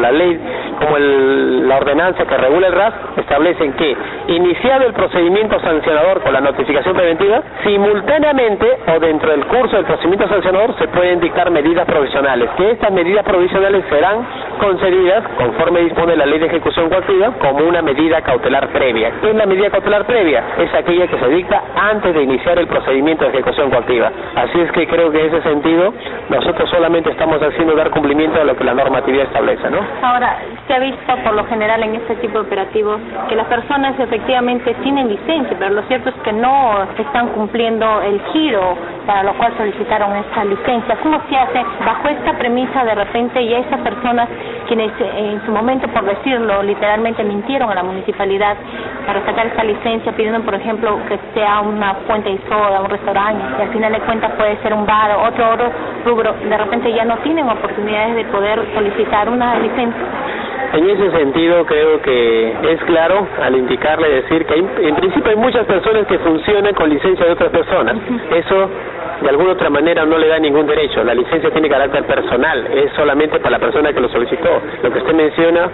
la ordenanza que regula el RAS establecen que iniciado el procedimiento sancionador con la notificación preventiva, simultáneamente o dentro del curso del procedimiento sancionador se pueden dictar medidas provisionales, que estas medidas provisionales serán concedidas conforme dispone la ley de ejecución coactiva como una medida cautelar previa. ¿Qué es la medida cautelar previa? Es aquella que se dicta antes de iniciar el procedimiento de ejecución coactiva. Así es que creo que en ese sentido nosotros solamente estamos haciendo dar cumplimiento a lo que la normatividad establece, ¿no? Ahora, se ha visto por lo general en este tipo de operativos que las personas efectivamente tienen licencia, pero lo cierto es que no están cumpliendo el giro para lo cual solicitaron esta licencia. ¿Cómo se hace bajo esta premisa de repente ya esas personas quienes en su momento, por decirlo, literalmente mintieron a la municipalidad para sacar esta licencia, pidiendo, por ejemplo, que sea una fuente de soda, un restaurante, y al final de cuentas puede ser un bar o otro rubro, de repente ya no tienen oportunidades de poder solicitar una licencia. En ese sentido creo que es claro al indicarle decir que en principio hay muchas personas que funcionan con licencia de otras personas. Eso de alguna otra manera no le da ningún derecho. La licencia tiene carácter personal, es solamente para la persona que lo solicitó. Lo que usted menciona,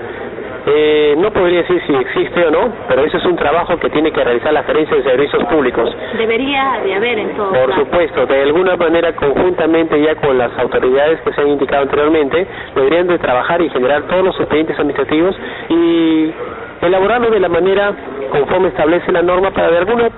no podría decir si existe o no, pero eso es un trabajo que tiene que realizar la Gerencia de Servicios Públicos. Debería de haber en todo. Por supuesto, de alguna manera conjuntamente ya con las autoridades que se han indicado anteriormente, deberían de trabajar y generar todos los expedientes administrativos y elaborarlo de la manera conforme establece la norma para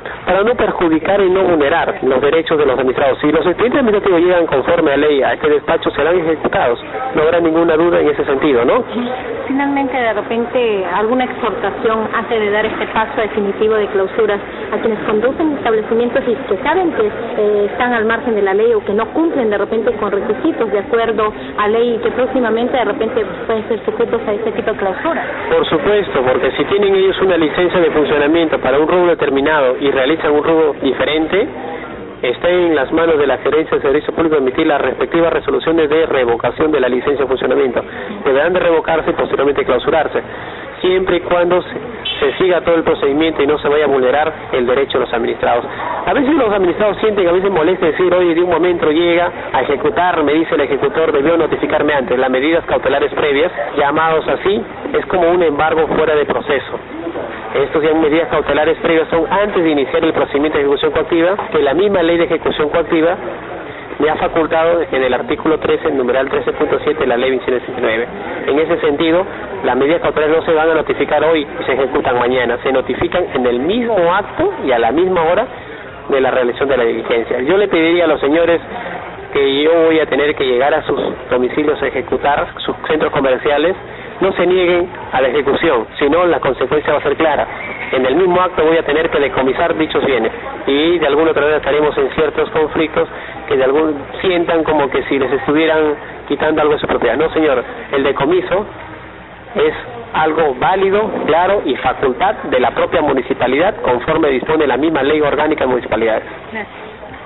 no perjudicar y no vulnerar los derechos de los administrados. Si los expedientes administrativos llegan conforme a ley a este despacho, serán ejecutados. No habrá ninguna duda en ese sentido, ¿no? Finalmente, de repente, alguna exhortación antes de dar este paso definitivo de clausuras a quienes conducen establecimientos y que saben que están al margen de la ley o que no cumplen de repente con requisitos de acuerdo a ley y que próximamente de repente pueden ser sujetos a este tipo de clausuras. Por supuesto, porque si tienen ellos una licencia de funcionamiento para un rubro determinado y realizan un rubro diferente, está en las manos de la Gerencia de Servicios Públicos emitir las respectivas resoluciones de revocación de la licencia de funcionamiento. Deberán de revocarse y posteriormente clausurarse, siempre y cuando se siga todo el procedimiento y no se vaya a vulnerar el derecho de los administrados. A veces los administrados sienten, a veces molesta decir, oye, de un momento llega a ejecutar, me dice el ejecutor, debió notificarme antes. Las medidas cautelares previas, llamados así, es como un embargo fuera de proceso. Estas medidas cautelares previas son antes de iniciar el procedimiento de ejecución coactiva, que la misma ley de ejecución coactiva me ha facultado en el artículo 13, el numeral 13.7 de la ley 2169. En ese sentido, las medidas cautelares no se van a notificar hoy y se ejecutan mañana, se notifican en el mismo acto y a la misma hora de la realización de la diligencia. Yo le pediría a los señores que yo voy a tener que llegar a sus domicilios a ejecutar, sus centros comerciales, no se nieguen a la ejecución, si no la consecuencia va a ser clara. En el mismo acto voy a tener que decomisar dichos bienes y de alguna otra manera estaremos en ciertos conflictos que sientan como que si les estuvieran quitando algo de su propiedad. No, señor, el decomiso es algo válido, claro y facultad de la propia municipalidad conforme dispone la misma ley orgánica de municipalidades. Gracias.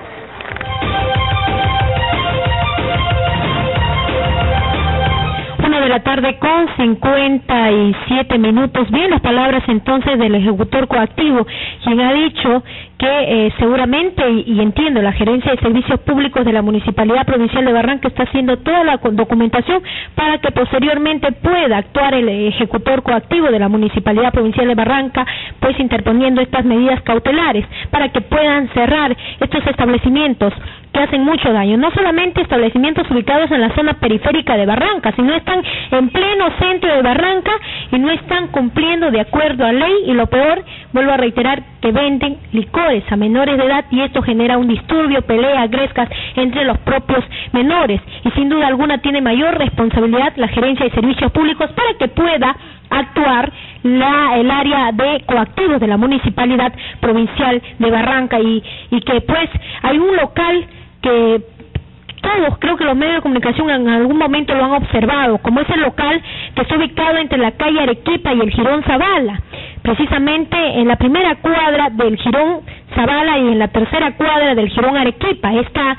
1:57 p.m. Bien, las palabras entonces del ejecutor coactivo, quien ha dicho que seguramente, y entiendo, la Gerencia de Servicios Públicos de la Municipalidad Provincial de Barranca está haciendo toda la documentación para que posteriormente pueda actuar el ejecutor coactivo de la Municipalidad Provincial de Barranca, pues interponiendo estas medidas cautelares para que puedan cerrar estos establecimientos que hacen mucho daño, no solamente establecimientos ubicados en la zona periférica de Barranca, sino están en pleno centro de Barranca y no están cumpliendo de acuerdo a ley, y lo peor, vuelvo a reiterar, que venden licores a menores de edad, y esto genera un disturbio, pelea, grescas entre los propios menores, y sin duda alguna tiene mayor responsabilidad la Gerencia de Servicios Públicos para que pueda actuar el área de coactivos de la Municipalidad Provincial de Barranca, y que pues hay un local que todos, creo que los medios de comunicación en algún momento lo han observado, como es el local que está ubicado entre la calle Arequipa y el Jirón Zavala, precisamente en la primera cuadra del Jirón Zavala y en la tercera cuadra del Jirón Arequipa.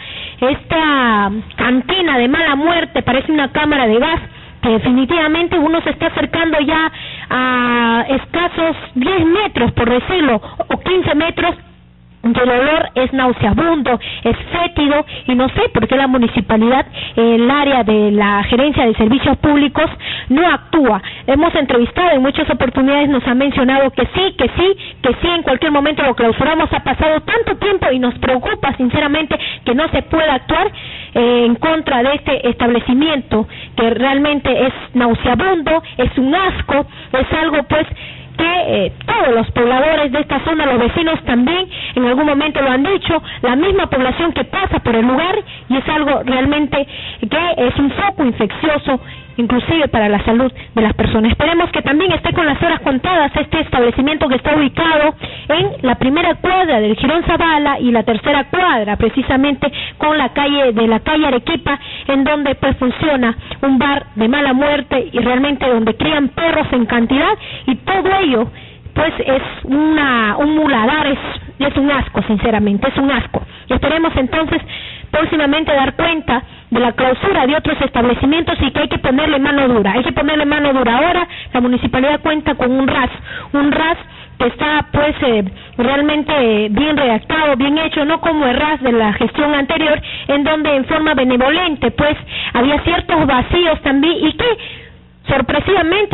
Esta cantina de mala muerte parece una cámara de gas, que definitivamente uno se está acercando ya a escasos 10 metros, por decirlo, o 15 metros, el olor es nauseabundo, es fétido, y no sé por qué la municipalidad, el área de la Gerencia de Servicios Públicos, no actúa. Hemos entrevistado en muchas oportunidades, nos han mencionado que sí, en cualquier momento lo clausuramos. Ha pasado tanto tiempo y nos preocupa sinceramente que no se pueda actuar en contra de este establecimiento, que realmente es nauseabundo, es un asco, es algo pues que todos los pobladores de esta zona, los vecinos también, en algún momento lo han dicho, la misma población que pasa por el lugar, y es algo realmente que es un foco infeccioso inclusive para la salud de las personas. Esperemos que también esté con las horas contadas este establecimiento que está ubicado en la primera cuadra del Jirón Zavala y la tercera cuadra, precisamente con la calle Arequipa, en donde pues funciona un bar de mala muerte y realmente donde crían perros en cantidad, y todo ello pues es un muladar, es un asco, sinceramente, es un asco. Y esperemos entonces próximamente dar cuenta de la clausura de otros establecimientos y que hay que ponerle mano dura. Ahora la municipalidad cuenta con un RAS que está pues realmente bien redactado, bien hecho, no como el RAS de la gestión anterior, en donde en forma benevolente pues había ciertos vacíos también, y que sorpresivamente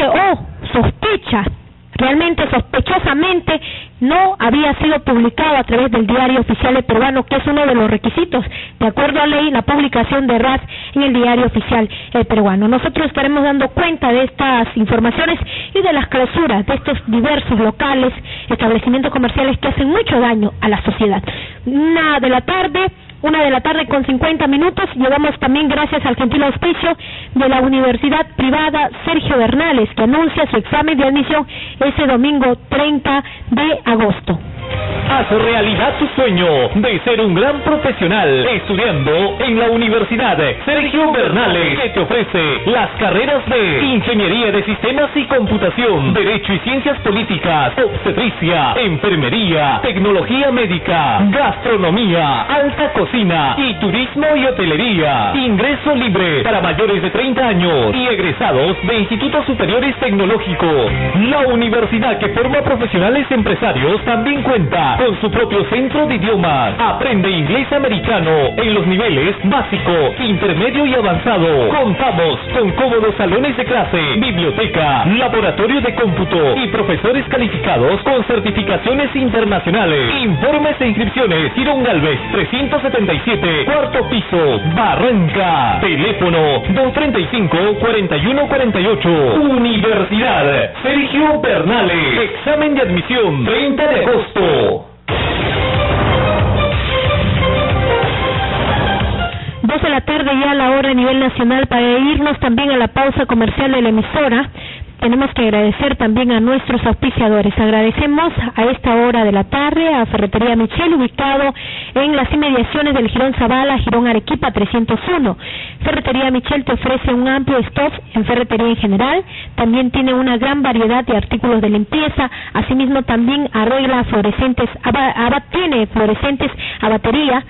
realmente sospechosamente no había sido publicado a través del Diario Oficial Peruano, que es uno de los requisitos, de acuerdo a ley, la publicación de RAS en el Diario Oficial Peruano. Nosotros estaremos dando cuenta de estas informaciones y de las clausuras de estos diversos locales, establecimientos comerciales que hacen mucho daño a la sociedad. 1 de la tarde con 50 minutos, llevamos también gracias al gentil auspicio de la Universidad Privada Sergio Bernales, que anuncia su examen de admisión ese domingo 30 de agosto. Haz realidad tu sueño de ser un gran profesional estudiando en la Universidad Sergio Bernales, que te ofrece las carreras de Ingeniería de Sistemas y Computación, Derecho y Ciencias Políticas, Obstetricia, Enfermería, Tecnología Médica, Gastronomía, Alta Cocina y Turismo y Hotelería. Ingreso libre para mayores de 30 años y egresados de institutos superiores tecnológicos. La universidad, que forma profesionales empresarios, también cuenta con su propio centro de idiomas. Aprende inglés americano en los niveles básico, intermedio y avanzado. Contamos con cómodos salones de clase, biblioteca, laboratorio de cómputo y profesores calificados con certificaciones internacionales. Informes e inscripciones: Girón Galvez 377, cuarto piso, Barranca. Teléfono 235-4148. Universidad Sergio Bernales. Examen de admisión 30 de agosto. 2 de la tarde ya la hora a nivel nacional. Para irnos también a la pausa comercial de la emisora, tenemos que agradecer también a nuestros auspiciadores. Agradecemos a esta hora de la tarde a Ferretería Michel, ubicado en las inmediaciones del Jirón Zavala, Jirón Arequipa 301. Ferretería Michel te ofrece un amplio stock en ferretería en general, también tiene una gran variedad de artículos de limpieza, asimismo también arregla fluorescentes, tiene fluorescentes a batería,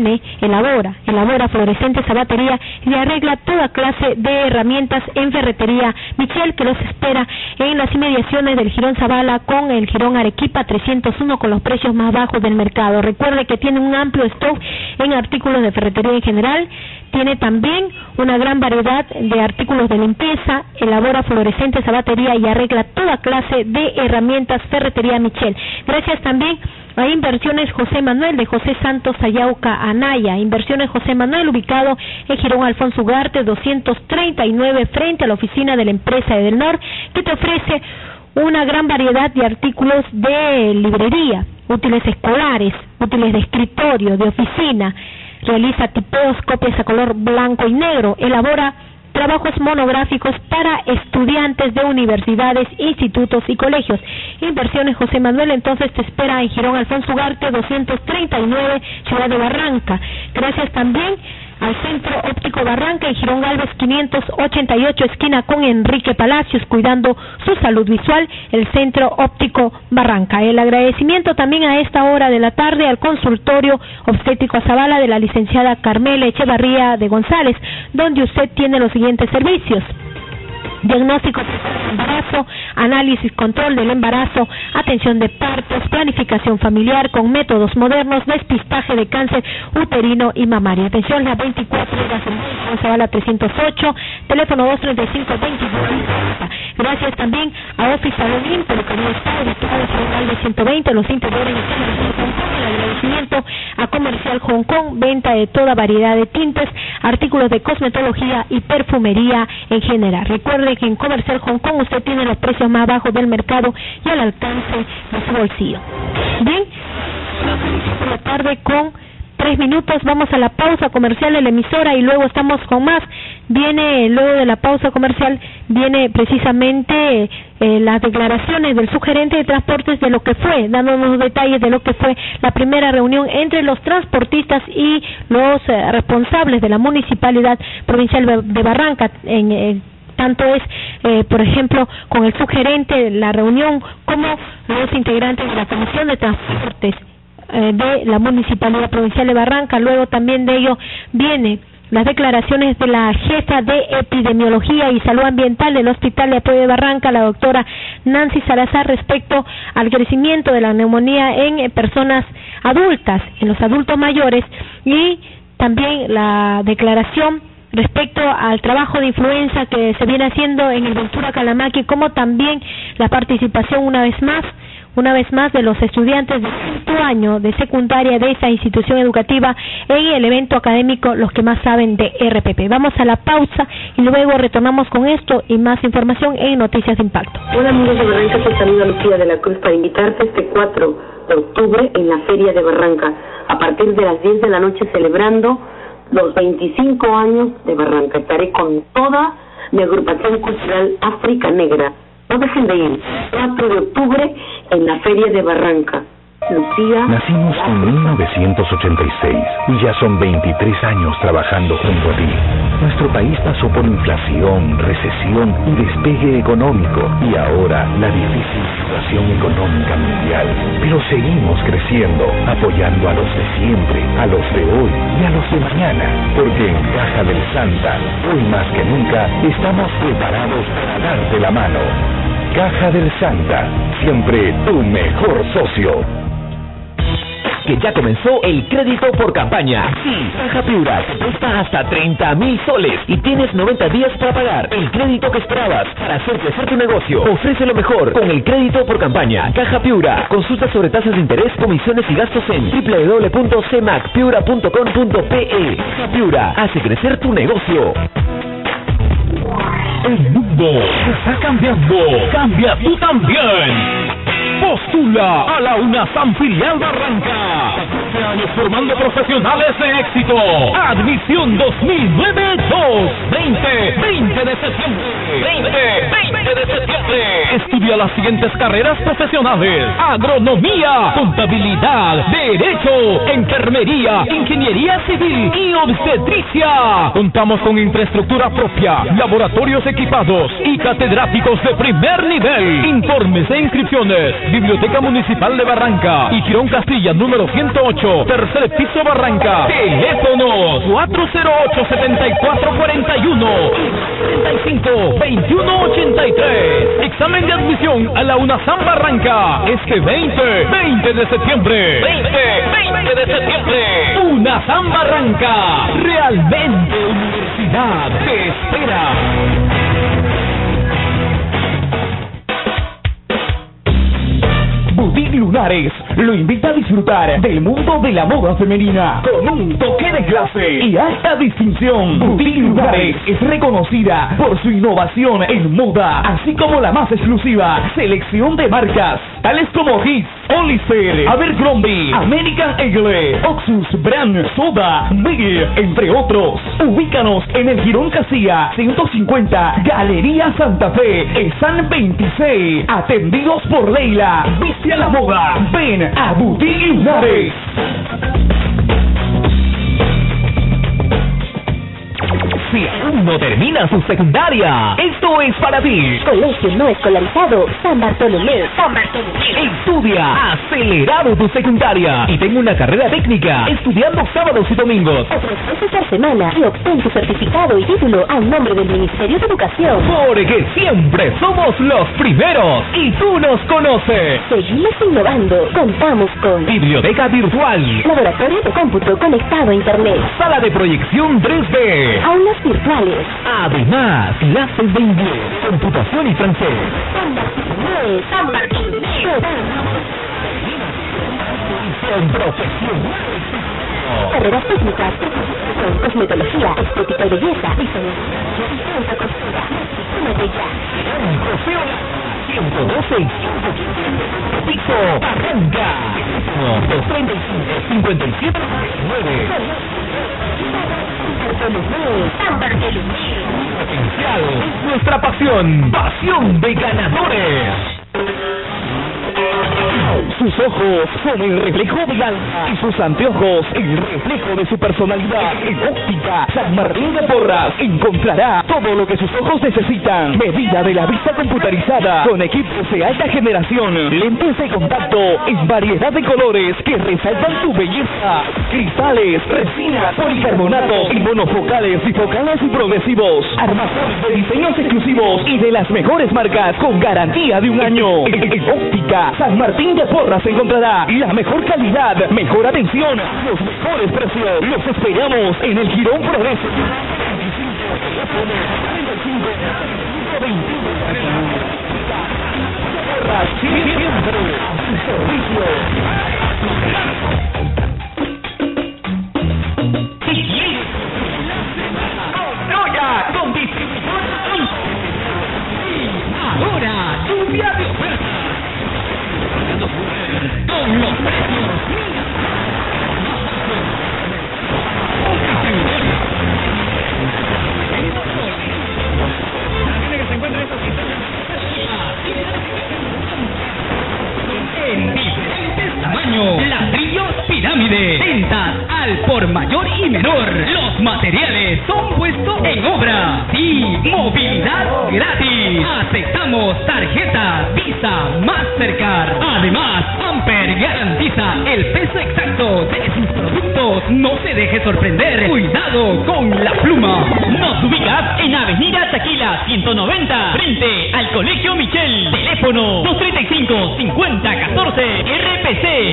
elabora fluorescentes a batería y arregla toda clase de herramientas en Ferretería Michel, que los espera en las inmediaciones del Jirón Zavala con el Jirón Arequipa 301, con los precios más bajos del mercado. Recuerde que tiene un amplio stock en artículos de ferretería en general, tiene también una gran variedad de artículos de limpieza, elabora fluorescentes a batería y arregla toda clase de herramientas Ferretería Michel. Gracias también a Inversiones José Manuel, de José Santos Ayauca Anaya. Inversiones José Manuel, ubicado en Jirón Alfonso Ugarte 239, frente a la oficina de la empresa del Norte, que te ofrece una gran variedad de artículos de librería, útiles escolares, útiles de escritorio, de oficina. Realiza tipeos, copias a color blanco y negro, elabora trabajos monográficos para estudiantes de universidades, institutos y colegios. Inversiones José Manuel entonces te espera en Jirón Alfonso Ugarte 239, Ciudad de Barranca. Gracias también al Centro Óptico Barranca en Jirón Galvez 588, esquina con Enrique Palacios, cuidando su salud visual, el Centro Óptico Barranca. El agradecimiento también a esta hora de la tarde al consultorio obstétrico Zavala de la licenciada Carmela Echevarría de González, donde usted tiene los siguientes servicios: diagnóstico del embarazo, análisis, control del embarazo, atención de partos, planificación familiar con métodos modernos, despistaje de cáncer uterino y mamario. Atención las 24 horas en Zavala 308, teléfono 235-22. Gracias también a Office Adelim, peluquería Estado, ubicado en de 120, los interiores de Hong Kong. El agradecimiento a Comercial Hong Kong, venta de toda variedad de tintes, artículos de cosmetología y perfumería en general. Recuerde que en Comercial Hong Kong usted tiene los precios más bajos del mercado y al alcance de su bolsillo. Bien, por la tarde con 3 minutos, vamos a la pausa comercial de la emisora y luego estamos con más viene, luego de la pausa comercial, viene precisamente las declaraciones del subgerente de transportes de lo que fue, dándonos detalles de lo que fue la primera reunión entre los transportistas y los responsables de la Municipalidad Provincial de Barranca. Tanto es, por ejemplo, con el subgerente la reunión como los integrantes de la Comisión de Transportes de la Municipalidad Provincial de Barranca. Luego también de ello viene las declaraciones de la jefa de Epidemiología y Salud Ambiental del Hospital de Apoyo de Barranca, la doctora Nancy Salazar, respecto al crecimiento de la neumonía en personas adultas, en los adultos mayores, y también la declaración respecto al trabajo de influenza que se viene haciendo en el Ventura Calamaqui, como también la participación una vez más de los estudiantes de quinto año de secundaria de esta institución educativa en el evento académico Los que más saben de RPP. Vamos a la pausa y luego retornamos con esto y más información en Noticias de Impacto. Hola amigos de Barranca, te saluda Lucía de la Cruz para invitarte este 4 de octubre en la Feria de Barranca, a partir de las 10 de la noche celebrando los 25 años de Barranca. Estaré con toda mi agrupación cultural África Negra. No dejen de ir, 4 de octubre en la Feria de Barranca. Lucía. Nacimos en 1986 y ya son 23 años trabajando junto a ti. Nuestro país pasó por inflación, recesión y despegue económico, y ahora la difícil situación económica mundial. Pero seguimos creciendo, apoyando a los de siempre, a los de hoy y a los de mañana, porque en Caja del Santa, hoy más que nunca, estamos preparados para darte la mano. Caja del Santa, siempre tu mejor socio. Que ya comenzó el crédito por campaña. Sí, Caja Piura te presta hasta 30.000 soles y tienes 90 días para pagar el crédito que esperabas para hacer crecer tu negocio. Ofrece lo mejor con el crédito por campaña. Caja Piura. Consulta sobre tasas de interés, comisiones y gastos en www.cemacpiura.com.pe. Caja Piura hace crecer tu negocio. El mundo está cambiando. Cambia tú también. Postula a la UNASAM filial Barranca. 14 años formando profesionales de éxito. Admisión 2009-2. 20 de septiembre. 20 de septiembre. Estudia las siguientes carreras profesionales: agronomía, contabilidad, derecho, enfermería, ingeniería civil y obstetricia. Contamos con infraestructura propia, laboratorios equipados y catedráticos de primer nivel. Informes e inscripciones: Biblioteca Municipal de Barranca y Girón Castilla, número 108, tercer piso, Barranca. Teléfonos 408-7441 35-2183. Examen de admisión a la UNASAM Barranca este 20 de septiembre. 20 de septiembre. UNASAM Barranca, realmente universidad te espera. Boutique Lunares lo invita a disfrutar del mundo de la moda femenina con un toque de clase y alta distinción. Boutique Lunares es reconocida por su innovación en moda, así como la más exclusiva selección de marcas tales como Hits, Oliver, Abercrombie, American Eagle, Oxus, Brand, Soda, Big, entre otros. Ubícanos en el Girón Casilla 150, Galería Santa Fe, San 26, atendidos por Leila. Viste a la moda, ven a Boutique Lunares. Si aún no terminas su secundaria, esto es para ti. Colegio no escolarizado San Bartolomé. Estudia acelerado tu secundaria y ten una carrera técnica estudiando sábados y domingos. 3 veces a semana y obtén tu certificado y título a nombre del Ministerio de Educación. Porque siempre somos los primeros y tú nos conoces. Seguimos innovando. Contamos con biblioteca virtual, laboratorio de cómputo conectado a internet, sala de proyección 3D, aulas virtuales. Además, clases de inglés, computación y francés. San Bartolomé. Profesional. Carreras técnicas, cosmetología, estética y belleza, diseño, costura, Trofeo 112 Piso Barranca 235-57-9. San Bartolomé. nuestra pasión, pasión de ganadores. Sus ojos son el reflejo del alma y sus anteojos el reflejo de su personalidad. En Óptica San Martín de Porras encontrará todo lo que sus ojos necesitan. Medida de la vista computarizada con equipos de alta generación, lentes de contacto en variedad de colores que resaltan su belleza. Cristales, resinas, policarbonatos y monofocales, bifocales y progresivos. Armazones de diseños exclusivos y de las mejores marcas con garantía de un año. En Óptica San Martín de Porras encontrará la mejor calidad, mejor atención, los mejores precios. Los esperamos en el Girón Progreso. Con distribuidor ahora lluvia de ofertas con los precios en diferentes tamaños. Ladrillos pirámide, ventas al por mayor y menor. Los materiales son puestos en obra. Sí, movilidad gratis. Aceptamos tarjetas Visa, Mastercard. Además, Amper garantiza el peso exacto de sus productos. No se deje sorprender. Cuidado con la pluma. Nos ubicas en Avenida Taquila 190, frente al Colegio Michel. Teléfono 235-5014, RPC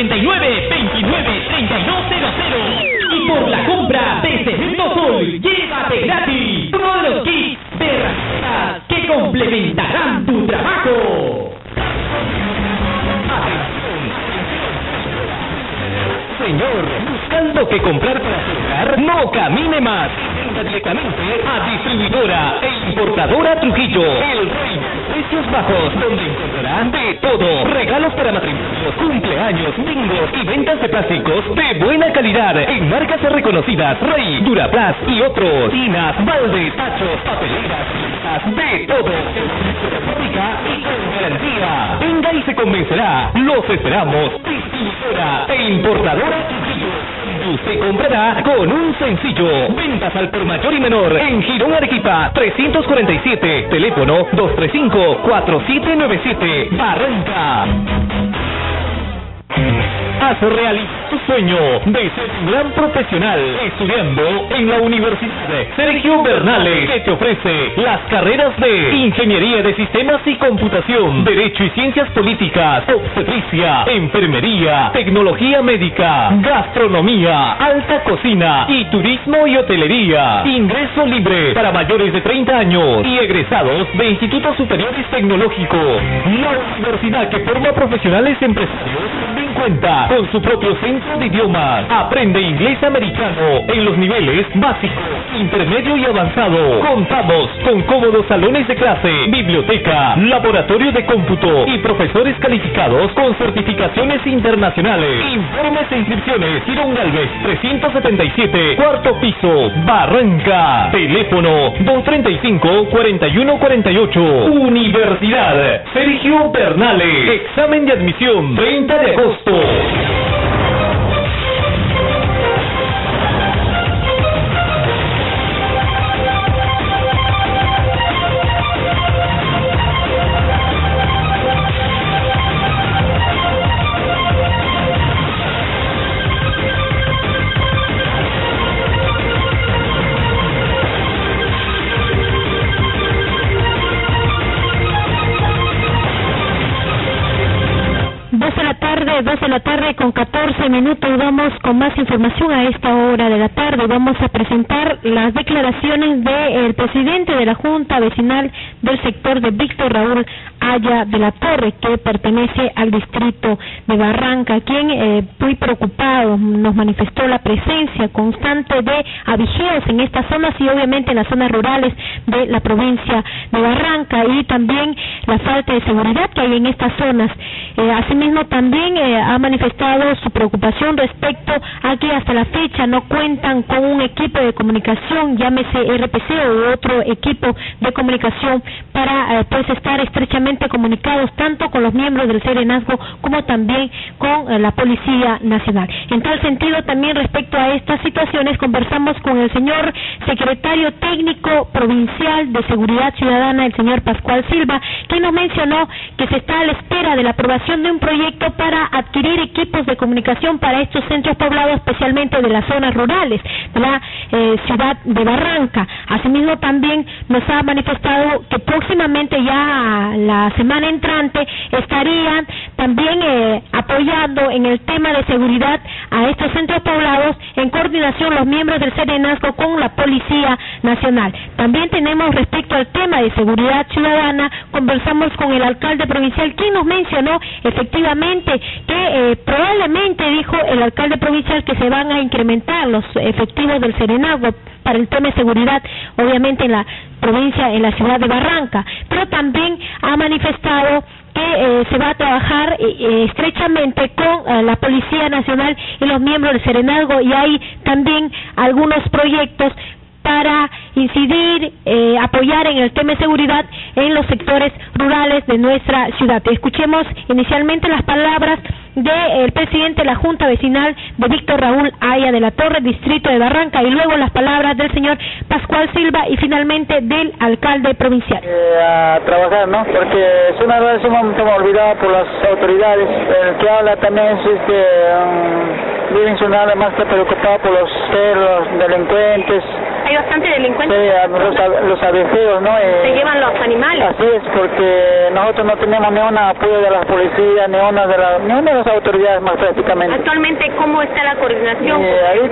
989-293200. Y por la compra de Segundo Sol, llévate gratis uno de los kits de herramientas que complementarán tu trabajo. Señor, buscando qué comprar para su hogar, no camine más. Venga directamente a Distribuidora e Importadora Trujillo. El Rey, precios bajos, donde encontrará de todo. Regalos para matrimonios, cumpleaños, bingos y ventas de plásticos de buena calidad en marcas reconocidas. Rey, Duraplast y otros. Tinas, baldes, tachos, papeleras, de todo. Fábrica y con garantía. Venga y se convencerá. Los esperamos. Distribuidora e Importadora Trujillo. Usted comprará con un sencillo. Ventas al por mayor y menor en Girón Arequipa 347. Teléfono 235-4797. Barranca. Haz realidad tu sueño de ser un gran profesional estudiando en la Universidad Sergio Bernales, que te ofrece las carreras de Ingeniería de Sistemas y Computación, Derecho y Ciencias Políticas, Obstetricia, Enfermería, Tecnología Médica, Gastronomía, Alta Cocina y Turismo y Hotelería. Ingreso libre para mayores de 30 años y egresados de institutos superiores tecnológicos. La universidad que forma profesionales empresarios cuenta con su propio centro de idiomas. Aprende inglés americano en los niveles básico, intermedio y avanzado. Contamos con cómodos salones de clase, biblioteca, laboratorio de cómputo y profesores calificados con certificaciones internacionales. Informes e inscripciones: Girón Galvez 377, cuarto piso, Barranca. Teléfono 235-4148. Universidad Sergio Bernales. Examen de admisión 30 de agosto. Dos de la tarde con 14 minutos. Vamos con más información a esta hora de la tarde. Vamos a presentar las declaraciones del presidente de la Junta Vecinal del sector de Víctor Raúl Haya de la Torre, que pertenece al distrito de Barranca, quien muy preocupado nos manifestó la presencia constante de avigeos en estas zonas y obviamente en las zonas rurales de la provincia de Barranca, y también la falta de seguridad que hay en estas zonas. Asimismo también ha manifestado su preocupación respecto a que hasta la fecha no cuentan con un equipo de comunicación, llámese RPC o otro equipo de comunicación, para pues estar estrechamente comunicados tanto con los miembros del Serenazgo como también con la Policía Nacional. En tal sentido, también respecto a estas situaciones, conversamos con el señor secretario técnico provincial de Seguridad Ciudadana, el señor Pascual Silva, quien nos mencionó que se está a la espera de la aprobación de un proyecto para adquirir equipos de comunicación para estos centros poblados, especialmente de las zonas rurales de la ciudad de Barranca. Asimismo, también nos ha manifestado que próximamente, ya la semana entrante, estarían también apoyando en el tema de seguridad a estos centros poblados, en coordinación los miembros del Serenazgo con la Policía Nacional. También tenemos respecto al tema de seguridad ciudadana, conversamos con el alcalde provincial, quien nos mencionó efectivamente que probablemente, dijo el alcalde provincial, que se van a incrementar los efectivos del Serenazgo para el tema de seguridad, obviamente en la provincia, en la ciudad de Barranca, pero también ha manifestado que se va a trabajar estrechamente con la Policía Nacional y los miembros del Serenazgo, y hay también algunos proyectos para incidir, apoyar en el tema de seguridad en los sectores rurales de nuestra ciudad. Escuchemos inicialmente las palabras del presidente de la Junta Vecinal de Víctor Raúl Haya de la Torre, distrito de Barranca, y luego las palabras del señor Pascual Silva y finalmente del alcalde provincial. A trabajar, ¿no? Porque es una vez hemos olvidado por las autoridades. El que habla también es Living Sunal, más que preocupado por los delincuentes. Hay bastante delincuentes. Sí, los avigeos, ¿no? Se llevan los animales. Así es, porque nosotros no tenemos ni un apoyo de las policías, ni una de las autoridades más prácticamente. Actualmente, ¿cómo está la coordinación?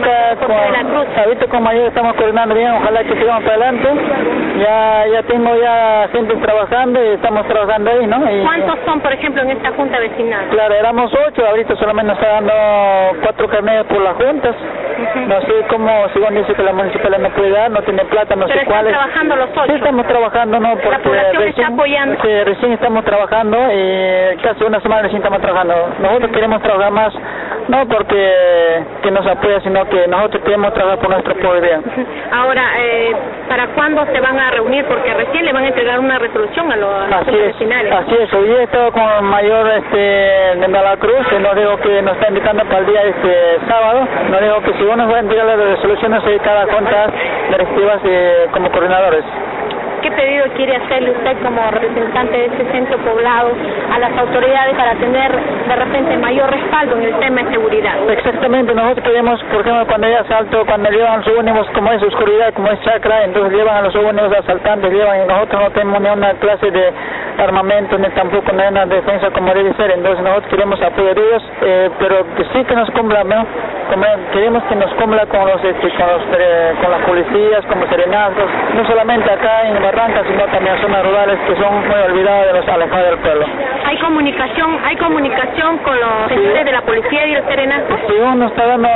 Ahorita como ayer estamos coordinando bien, ojalá que sigamos para adelante. Ya tengo gente trabajando y estamos trabajando ahí, ¿no? ¿Cuántos son, por ejemplo, en esta junta vecinal? Claro, éramos 8, ahorita solamente nos está dando 4 carneros por las juntas. No sé cómo, según dice que la municipalidad no puede dar, no tiene plata, no sé cuáles. ¿Pero están trabajando los 8? Sí, estamos trabajando, ¿no? Porque la población está apoyando. Sí, recién estamos trabajando y casi una semana recién estamos trabajando. Nosotros queremos trabajar más, no porque que nos apoya, sino que nosotros queremos trabajar por nuestro pueblo. Ahora, ¿para cuándo se van a reunir? Porque recién le van a entregar una resolución a los vecinales. Así es, hoy he estado con el mayor de Malacruz, que nos dijo que nos está indicando para el día sábado, nos dijo que si uno va a entregar las resoluciones de cada junta directivas como coordinadores. ¿Qué pedido quiere hacerle usted como representante de este centro poblado a las autoridades para tener de repente mayor respaldo en el tema de seguridad? Exactamente, nosotros queremos, por ejemplo, cuando hay asalto, cuando llevan los ómnibus, como es oscuridad, como es chacra, entonces llevan a los ómnibus asaltantes, y nosotros no tenemos ni una clase de armamento, ni tampoco ni una defensa como debe ser, entonces nosotros queremos apoyar a ellos, pero que sí que nos cumpla, ¿no? Queremos que nos cumpla con las policías, con los serenazgos, no solamente acá en Barranca, sino también en zonas rurales que son muy olvidadas de los alejados del pueblo. ¿Hay comunicación con los señores de la policía y el serenazgo? Sí, uno está dando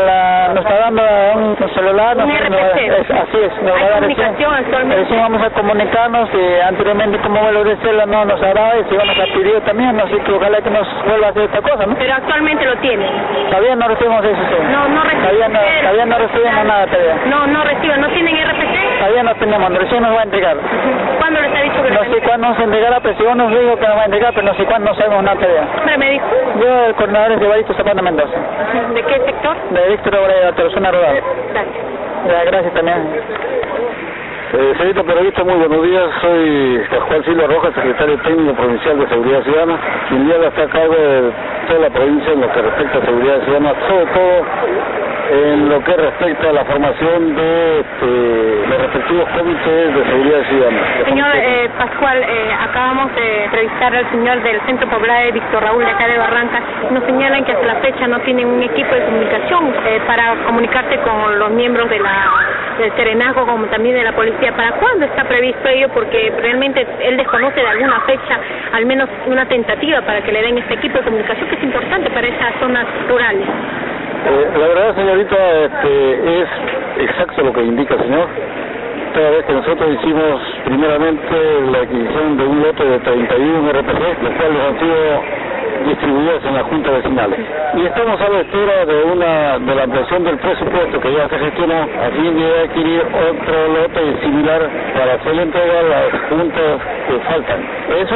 un celular, un RPC. Así es. ¿Hay comunicación actualmente? Recién vamos a comunicarnos, anteriormente como vuelo de cela no nos ha dado y si vamos a pedir también, así que ojalá que nos vuelva a hacer esta cosa, ¿no? Pero actualmente lo tiene. Todavía no recibimos eso, sí. No recibimos. Todavía no recibimos nada todavía. No reciben, ¿no tienen RPC? Todavía no tenemos, recién nos va a entregar. ¿Cuándo les ha dicho que no sé cuándo nos entregará, pero si uno nos dijo que nos va a entregar, pero no sé cuándo, no sabemos nada todavía. ¿Hombre me dijo? Yo, el coordinador es de Evaristo Zapata Mendoza. ¿De qué sector? De Víctor Obrera, de la zona rural. Gracias. Gracias también. Señorita periodista, muy buenos días. Soy Pascual Silva Rojas, secretario técnico provincial de Seguridad Ciudadana, quien ya está a cargo de toda la provincia en lo que respecta a seguridad ciudadana, sobre todo en lo que respecta a la formación de los respectivos comités de seguridad ciudadana. Señor Pascual, acabamos de entrevistar al señor del Centro Poblado, Víctor Raúl, de acá de Barranca. Nos señalan que hasta la fecha no tienen un equipo de comunicación para comunicarse con los miembros del Serenazgo, como también de la policía. ¿Para cuándo está previsto ello? Porque realmente él desconoce de alguna fecha, al menos una tentativa para que le den este equipo de comunicación, que es importante para esas zonas rurales. La verdad, señorita, es exacto lo que indica el señor. Toda vez que nosotros hicimos primeramente la adquisición de un lote de 31 RPC, los cuales han sido distribuidas en las juntas vecinales. Y estamos a la espera de la ampliación del presupuesto que ya se gestionó a fin de adquirir otro lote similar para hacer la entrega a las juntas que faltan. Es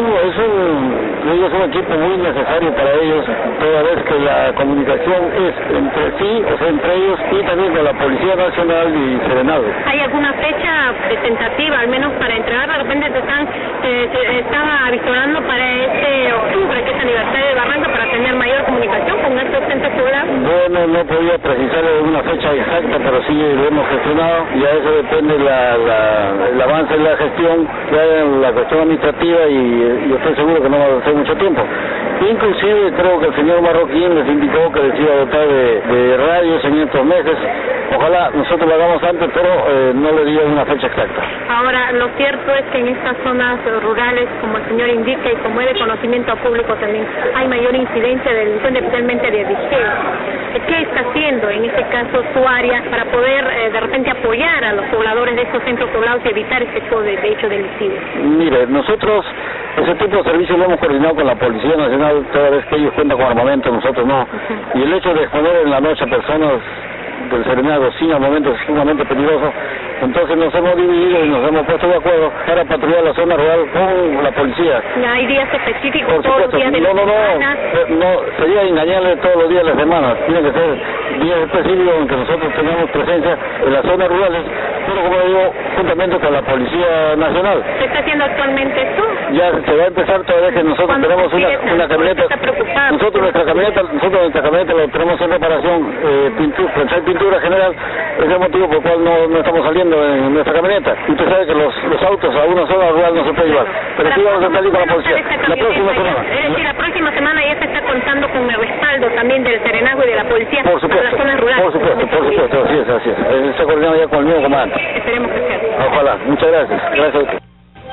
un equipo muy necesario para ellos, toda vez que la comunicación es entre sí, o sea, entre ellos y también con la Policía Nacional y Serenazgo. ¿Hay alguna fecha tentativa, al menos para entregar? De repente se estaba avisorando para este octubre, que es aniversario de Barranca, para tener mayor comunicación con estos centros poblados. Bueno, no podía precisar una fecha exacta, pero sí lo hemos gestionado, y a eso depende el avance de la gestión, ya en la cuestión administrativa, y estoy seguro que no va a ser mucho tiempo. Inclusive creo que el señor Marroquín les indicó que les iba a dotar de radios en estos meses. Ojalá nosotros lo hagamos antes, pero no le digo una fecha exacta. Ahora, lo cierto es que en estas zonas rurales, como el señor indica y como es de conocimiento público también, hay mayor incidencia de delincuencia, especialmente de vigeo. ¿Qué está haciendo en este caso su área para poder de repente apoyar a los pobladores de estos centros poblados y evitar este tipo de hechos delictivos? Mire, nosotros ese tipo de servicios lo hemos coordinado con la Policía Nacional toda vez que ellos cuentan con armamento, nosotros no. Y el hecho de exponer en la noche a personas del Serenazgo sin armamento es sumamente peligroso. Entonces nos hemos dividido y nos hemos puesto de acuerdo para patrullar la zona rural con la policía. ¿Hay días específicos? Por todos los días de la semana? No, sería engañarle todos los días de la semana. Tiene que ser días específicos en que nosotros tengamos presencia en las zonas rurales, pero como digo, juntamente con la Policía Nacional. ¿Qué está haciendo actualmente esto? Ya se va a empezar toda vez que nosotros tenemos una camioneta. Nosotros nuestra camioneta la tenemos en reparación, pintura general. Es el motivo por el cual no estamos saliendo en nuestra camioneta. Y usted sabe que los autos a una zona rural no se puede llevar. Pero sí vamos a salir con la policía la próxima semana. Es decir, la próxima semana ya se está contando con el respaldo también del Serenazgo y de la policía. Por supuesto, para las zonas rurales. Por supuesto, así es. Está coordinado ya con el mismo comandante. Esperemos que sea. Ojalá. Muchas gracias. Gracias a usted.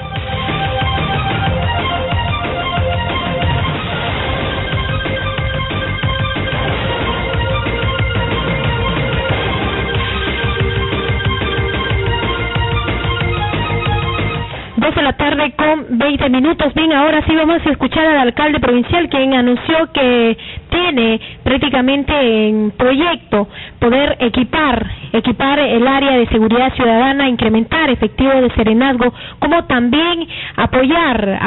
2 de la tarde con 20 minutos. Bien, ahora sí vamos a escuchar al alcalde provincial, quien anunció que tiene prácticamente en proyecto poder equipar el área de seguridad ciudadana, incrementar efectivo de Serenazgo, como también apoyar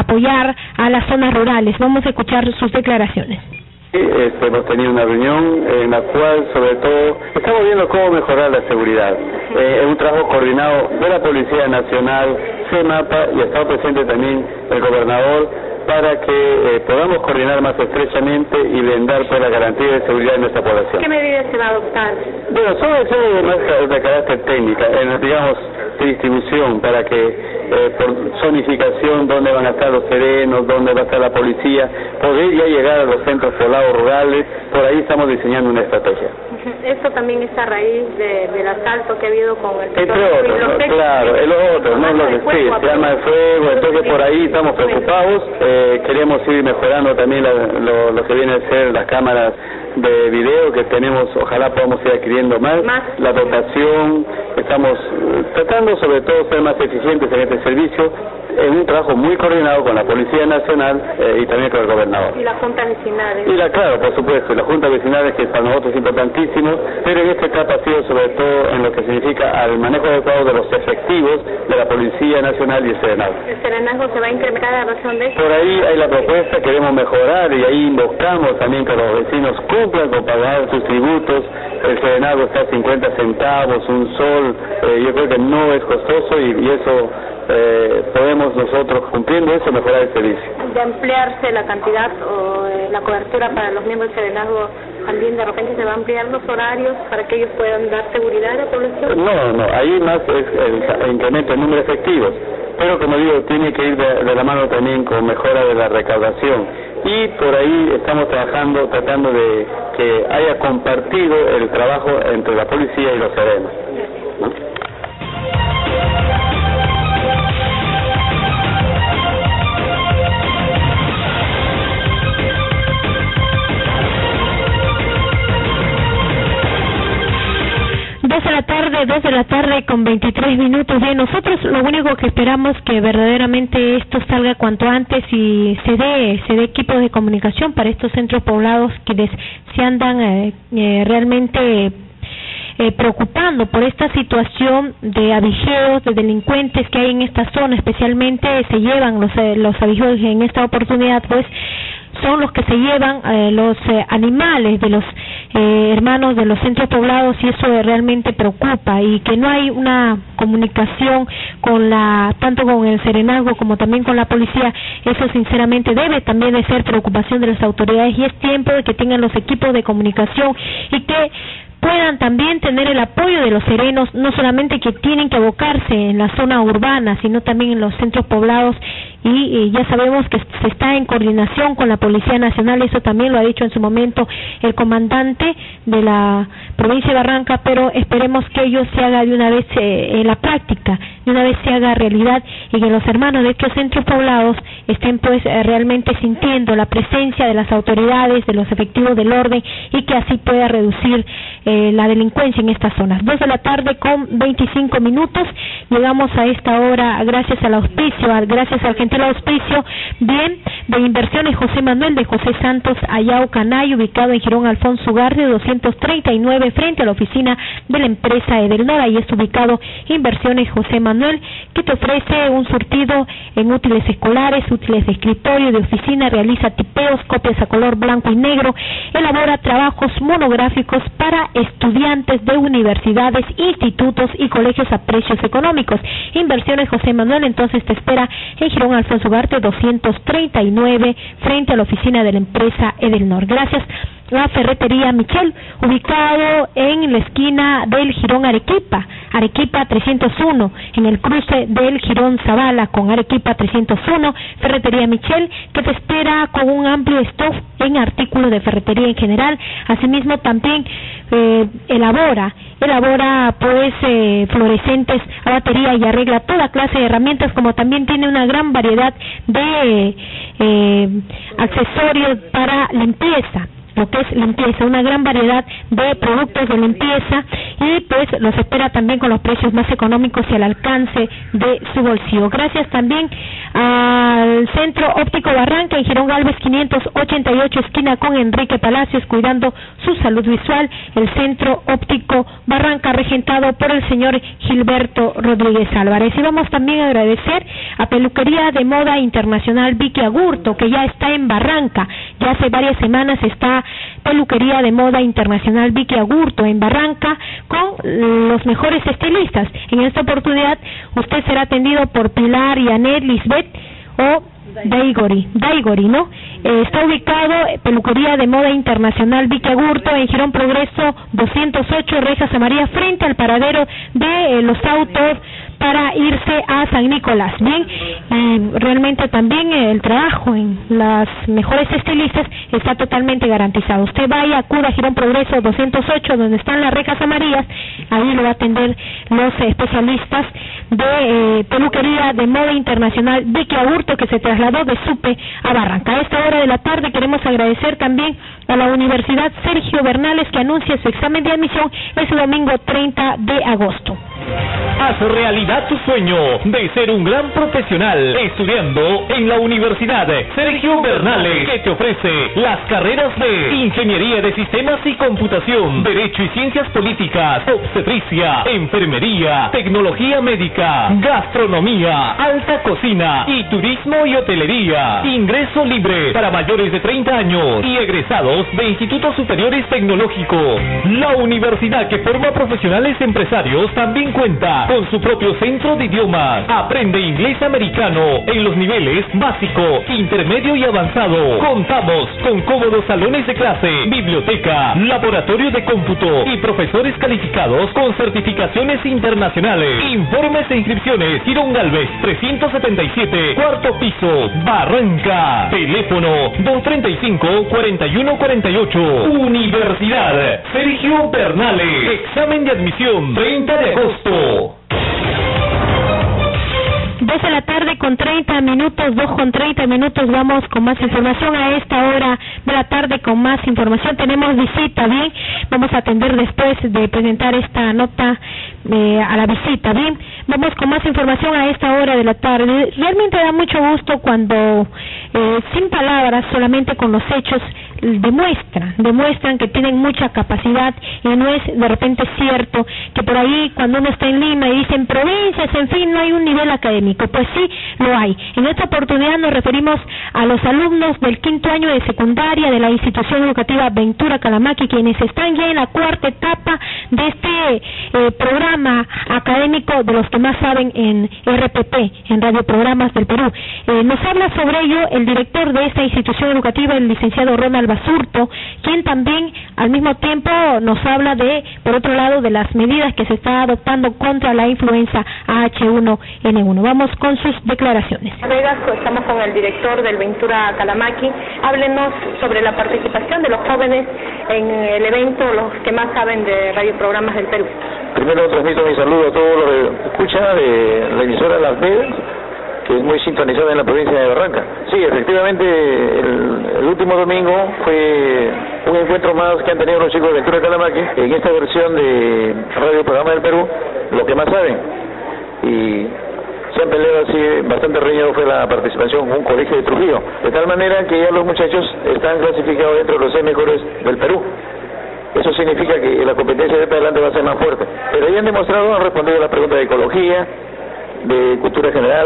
a las zonas rurales. Vamos a escuchar sus declaraciones. Sí, hemos tenido una reunión en la cual, sobre todo, estamos viendo cómo mejorar la seguridad. Es un trabajo coordinado de la Policía Nacional, CEMAPA, y ha estado presente también el gobernador, para que podamos coordinar más estrechamente y brindar pues, la garantía de seguridad de nuestra población. ¿Qué medidas se va a adoptar? Bueno, son más de carácter técnico, digamos, de distribución, para que por zonificación, dónde van a estar los serenos, dónde va a estar la policía, poder ya llegar a los centros poblados rurales. Por ahí estamos diseñando una estrategia. Esto también está a raíz del asalto que ha habido con el entre otros, ¿no? Claro, el otro, no lo que sí, se arma de fuego, entonces por ahí estamos preocupados. Queremos ir mejorando también lo que viene a ser las cámaras de video que tenemos, ojalá podamos ir adquiriendo más, la dotación, estamos tratando sobre todo ser más eficientes en este servicio, en un trabajo muy coordinado con la Policía Nacional y también con el gobernador. Y las juntas vecinales. Claro, por supuesto, y las juntas vecinales, que para nosotros es importantísimo, pero en esta etapa ha sido sobre todo en lo que significa al manejo adecuado de los efectivos de la Policía Nacional y el Serenazgo. ¿El Serenazgo se va a incrementar a razón de eso? Por ahí hay la propuesta, queremos mejorar, y ahí invocamos también que los vecinos cumplan con pagar sus tributos. El Serenazgo está a 50 centavos, un sol, yo creo que no es costoso y eso podemos nosotros, cumpliendo eso, mejorar el servicio. De ampliarse la cantidad o la cobertura para los miembros del Serenazgo, también de repente se va a ampliar los horarios para que ellos puedan dar seguridad a la población. No, ahí más es el incremento en número de efectivos, pero como digo, tiene que ir de la mano también con mejora de la recaudación, y por ahí estamos tratando de que haya compartido el trabajo entre la policía y los serenos, ¿no? Dos de la tarde con 23 minutos. Bien, nosotros lo único que esperamos que verdaderamente esto salga cuanto antes y se dé equipos de comunicación para estos centros poblados quienes se andan realmente preocupando por esta situación de abigeos, de delincuentes que hay en esta zona. Especialmente se llevan los abigeos en esta oportunidad, pues son los que se llevan los animales de los hermanos de los centros poblados, y eso realmente preocupa, y que no hay una comunicación con tanto con el serenazgo como también con la policía. Eso sinceramente debe también de ser preocupación de las autoridades, y es tiempo de que tengan los equipos de comunicación y que puedan también tener el apoyo de los serenos, no solamente que tienen que abocarse en la zona urbana, sino también en los centros poblados, y ya sabemos que se está en coordinación con la Policía Nacional. Eso también lo ha dicho en su momento el comandante de la provincia de Barranca, pero esperemos que ello se haga de una vez en la práctica, de una vez se haga realidad, y que los hermanos de estos centros poblados estén pues realmente sintiendo la presencia de las autoridades, de los efectivos del orden, y que así pueda reducir la delincuencia en estas zonas. 2 de la tarde con 25 minutos. Llegamos a esta hora gracias al auspicio, gracias al gentil auspicio, bien, de Inversiones José Manuel de José Santos Ayau Canay, ubicado en Girón Alfonso Ugarte 239, frente a la oficina de la empresa Edelnor. Ahí está ubicado Inversiones José Manuel, que te ofrece un surtido en útiles escolares, útiles de escritorio, de oficina, realiza tipeos, copias a color blanco y negro, elabora trabajos monográficos para estudiantes de universidades, institutos y colegios a precios económicos. Inversiones José Manuel entonces te espera en Girón Alfonso Ugarte 239, frente a la oficina de la empresa Edelnor. Gracias a Ferretería Michel, ubicado en la esquina del Girón Arequipa 301, en el cruce del Girón Zavala con Arequipa 301. Ferretería Michel, que te espera con un amplio stock en artículos de ferretería en general. Asimismo también elabora pues fluorescentes a batería, y arregla toda clase de herramientas, como también tiene una gran variedad de accesorios para limpieza, lo que es limpieza, una gran variedad de productos de limpieza, y pues los espera también con los precios más económicos y al alcance de su bolsillo. Gracias también al Centro Óptico Barranca en Girón Galvez 588, esquina con Enrique Palacios, cuidando su salud visual. El Centro Óptico Barranca, regentado por el señor Gilberto Rodríguez Álvarez. Y vamos también a agradecer a Peluquería de Moda Internacional Vicky Agurto, que ya está en Barranca. Ya hace varias semanas está Peluquería de Moda Internacional Vicky Agurto en Barranca, con los mejores estilistas. En esta oportunidad usted será atendido por Pilar, Yanet, Lisbeth o Daigori, ¿no? Está ubicado Peluquería de Moda Internacional Vicky Agurto en Girón Progreso 208, Rejas Amarillas, frente al paradero de los autos para irse a San Nicolás. Bien, realmente también el trabajo en las mejores estilistas está totalmente garantizado. Usted vaya, acuda a Girón Progreso 208, donde están las Rejas Amarillas. Ahí lo va a atender los especialistas de Peluquería de Moda Internacional Vicky Agurto, que se trasladó de Supe a Barranca. A esta hora de la tarde queremos agradecer también a la Universidad Sergio Bernales, que anuncia su examen de admisión ese domingo 30 de agosto. Haz realidad tu sueño de ser un gran profesional estudiando en la Universidad Sergio Bernales, que te ofrece las carreras de Ingeniería de Sistemas y Computación, Derecho y Ciencias Políticas, Obstetricia, Enfermería, Tecnología Médica, Gastronomía, Alta Cocina y Turismo y Hotelería. Ingreso libre para mayores de 30 años y egresados de institutos superiores tecnológicos. La universidad, que forma profesionales empresarios, también cuenta con su propio Centro de Idiomas. Aprende inglés americano en los niveles básico, intermedio y avanzado. Contamos con cómodos salones de clase, biblioteca, laboratorio de cómputo y profesores calificados con certificaciones internacionales. Informes e inscripciones: Girón Galvez 377, cuarto piso, Barranca. Teléfono 235-4148. Universidad Sergio Bernales. Examen de admisión 30 de agosto. 2 de la tarde con 30 minutos, 2 con 30 minutos, vamos con más información a esta hora de la tarde con más información. Tenemos visita, bien, vamos a atender después de presentar esta nota a la visita, bien, vamos con más información a esta hora de la tarde. Realmente da mucho gusto cuando sin palabras, solamente con los hechos, demuestran que tienen mucha capacidad, y no es de repente cierto que por ahí cuando uno está en Lima y dicen provincias, en fin, no hay un nivel académico. Pues sí, lo hay. En esta oportunidad nos referimos a los alumnos del 5º año de secundaria de la institución educativa Ventura Calamaqui, quienes están ya en la 4ª etapa de este programa académico de los que más saben en RPP, en Radioprogramas del Perú. Nos habla sobre ello el director de esta institución educativa, el licenciado Ronald Basurto, quien también al mismo tiempo nos habla de, por otro lado, de las medidas que se está adoptando contra la influenza H1N1. Vamos con sus declaraciones. Estamos con el director del Ventura Calamaqui. Háblenos sobre la participación de los jóvenes en el evento, los que más saben de radioprogramas del Perú. Primero transmito mi saludo a todos los que escuchan de la emisora Las Vegas, que es muy sintonizada en la provincia de Barranca. Sí, efectivamente, el último domingo fue un encuentro más que han tenido los chicos de Ventura Calamaqui en esta versión de Radio Programa del Perú, lo que más saben. Y se han peleado así, bastante reñido fue la participación con un colegio de Trujillo, de tal manera que ya los muchachos están clasificados dentro de los 6 mejores del Perú. Eso significa que la competencia de para adelante va a ser más fuerte. Pero ya han demostrado, han respondido a la pregunta de ecología, de cultura general,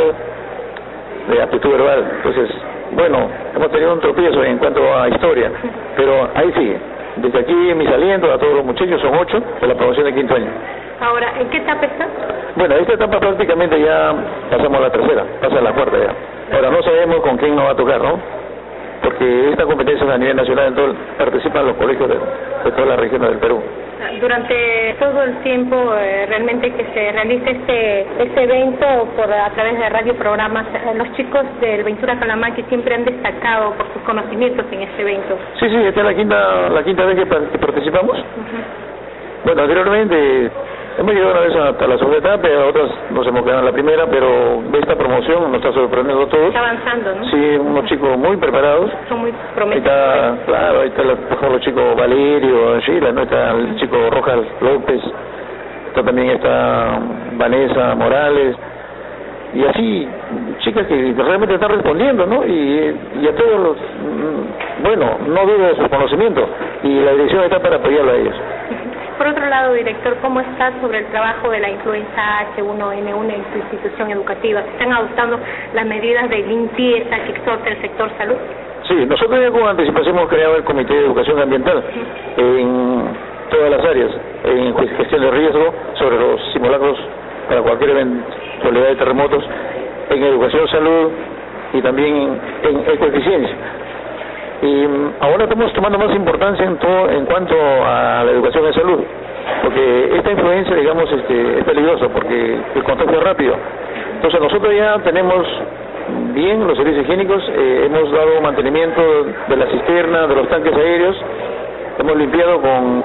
de aptitud verbal. Entonces, bueno, hemos tenido un tropiezo en cuanto a historia, pero ahí sigue. Desde aquí mis alientos a todos los muchachos, son 8 de la promoción de 5º año. Ahora, ¿en qué etapa está? Bueno, esta etapa prácticamente ya pasamos a la 3ª, pasa a la 4ª ya. Ahora no sabemos con quién nos va a tocar, ¿no? Porque esta competencia es a nivel nacional, entonces participan los colegios de todas las regiones del Perú. Durante todo el tiempo realmente que se realice este evento a través de radioprogramas, los chicos del Ventura Calamaqui siempre han destacado por sus conocimientos en este evento. Sí, esta es la quinta vez que participamos. Bueno, anteriormente hemos llegado una vez hasta la 2ª etapa, otras nos hemos quedado en la primera, pero esta promoción nos está sorprendiendo a todos. Está avanzando, ¿no? Sí, unos chicos muy preparados. Son muy prometedores. Ahí está los chicos Valerio, Sheila, ¿no? Está el chico Rojas López, también está Vanessa Morales, y así, chicas que realmente están respondiendo, ¿no? Y a todos los, bueno, no dudo de sus conocimientos, y la dirección está para apoyarlo a ellos. Por otro lado, director, ¿cómo está sobre el trabajo de la influenza H1N1 en su institución educativa? ¿Se están adoptando las medidas de limpieza que exhorta el sector salud? Sí, nosotros ya con anticipación hemos creado el Comité de Educación Ambiental en todas las áreas, en gestión de riesgo, sobre los simulacros para cualquier eventualidad de terremotos, en educación, salud y también en ecoeficiencia. Y ahora estamos tomando más importancia en cuanto a la educación de salud, porque esta influencia, digamos, es peligrosa porque el contagio es rápido. Entonces nosotros ya tenemos bien los servicios higiénicos, hemos dado mantenimiento de la cisterna, de los tanques aéreos, hemos limpiado con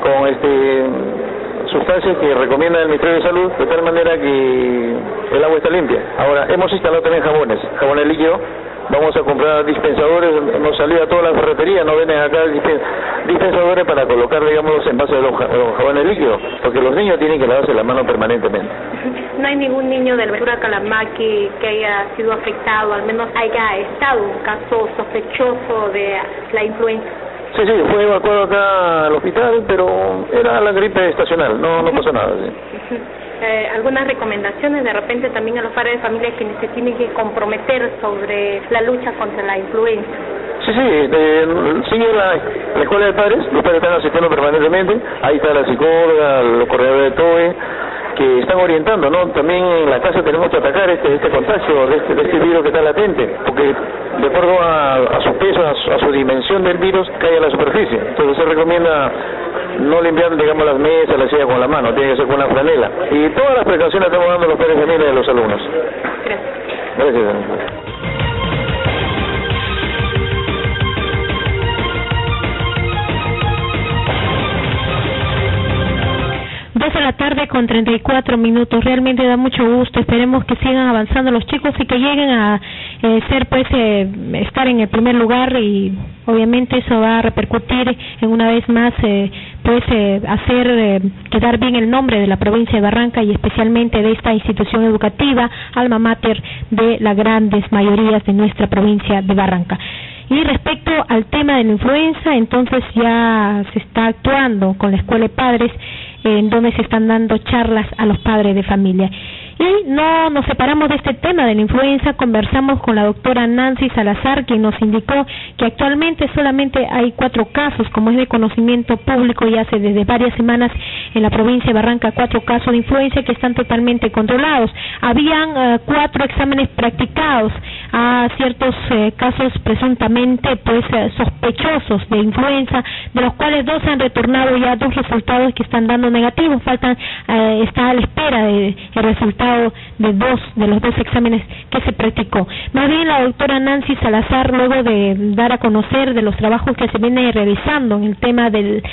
sustancias que recomienda el Ministerio de Salud, de tal manera que el agua está limpia. Ahora, hemos instalado también jabones líquidos. Vamos a comprar dispensadores, hemos salido a todas las ferreterías, no venden acá dispensadores para colocar, digamos, los envases de los jabones líquidos, porque los niños tienen que lavarse la mano permanentemente. No hay ningún niño del Ventura Calamaqui que haya sido afectado, al menos haya estado un caso sospechoso de la influenza. Sí, fue evacuado acá al hospital, pero era la gripe estacional, no pasó nada. Sí. Algunas recomendaciones de repente también a los padres de familia quienes se tienen que comprometer sobre la lucha contra la influenza. Sí, sigue la escuela de padres, los padres están asistiendo permanentemente, ahí está la psicóloga, los corredores de TOE, que están orientando, ¿no? También en la casa tenemos que atacar este contagio de este virus que está latente, porque de acuerdo a su peso, a su dimensión del virus, cae a la superficie. Entonces se recomienda no limpiar, digamos, las mesas, las sillas con la mano, tiene que ser con una franela. Y todas las precauciones estamos dando a los padres de familia y a los alumnos. Gracias. Gracias. 2 de la tarde con 34 minutos. Realmente da mucho gusto. Esperemos que sigan avanzando los chicos y que lleguen a estar en el primer lugar, y obviamente eso va a repercutir en una vez más hacer quedar bien el nombre de la provincia de Barranca y especialmente de esta institución educativa, alma mater de las grandes mayorías de nuestra provincia de Barranca. Y respecto al tema de la influenza, entonces ya se está actuando con la Escuela de Padres, en donde se están dando charlas a los padres de familia. Y no nos separamos de este tema de la influenza, conversamos con la doctora Nancy Salazar, quien nos indicó que actualmente solamente hay 4 casos, como es de conocimiento público, y hace desde varias semanas en la provincia de Barranca 4 casos de influenza que están totalmente controlados. Habían 4 exámenes practicados a ciertos casos presuntamente sospechosos de influenza, de los cuales 2 han retornado ya 2 resultados que están dando negativos. Está a la espera del resultado de los 2 exámenes que se practicó. Más bien, la doctora Nancy Salazar, luego de dar a conocer de los trabajos que se viene realizando en el tema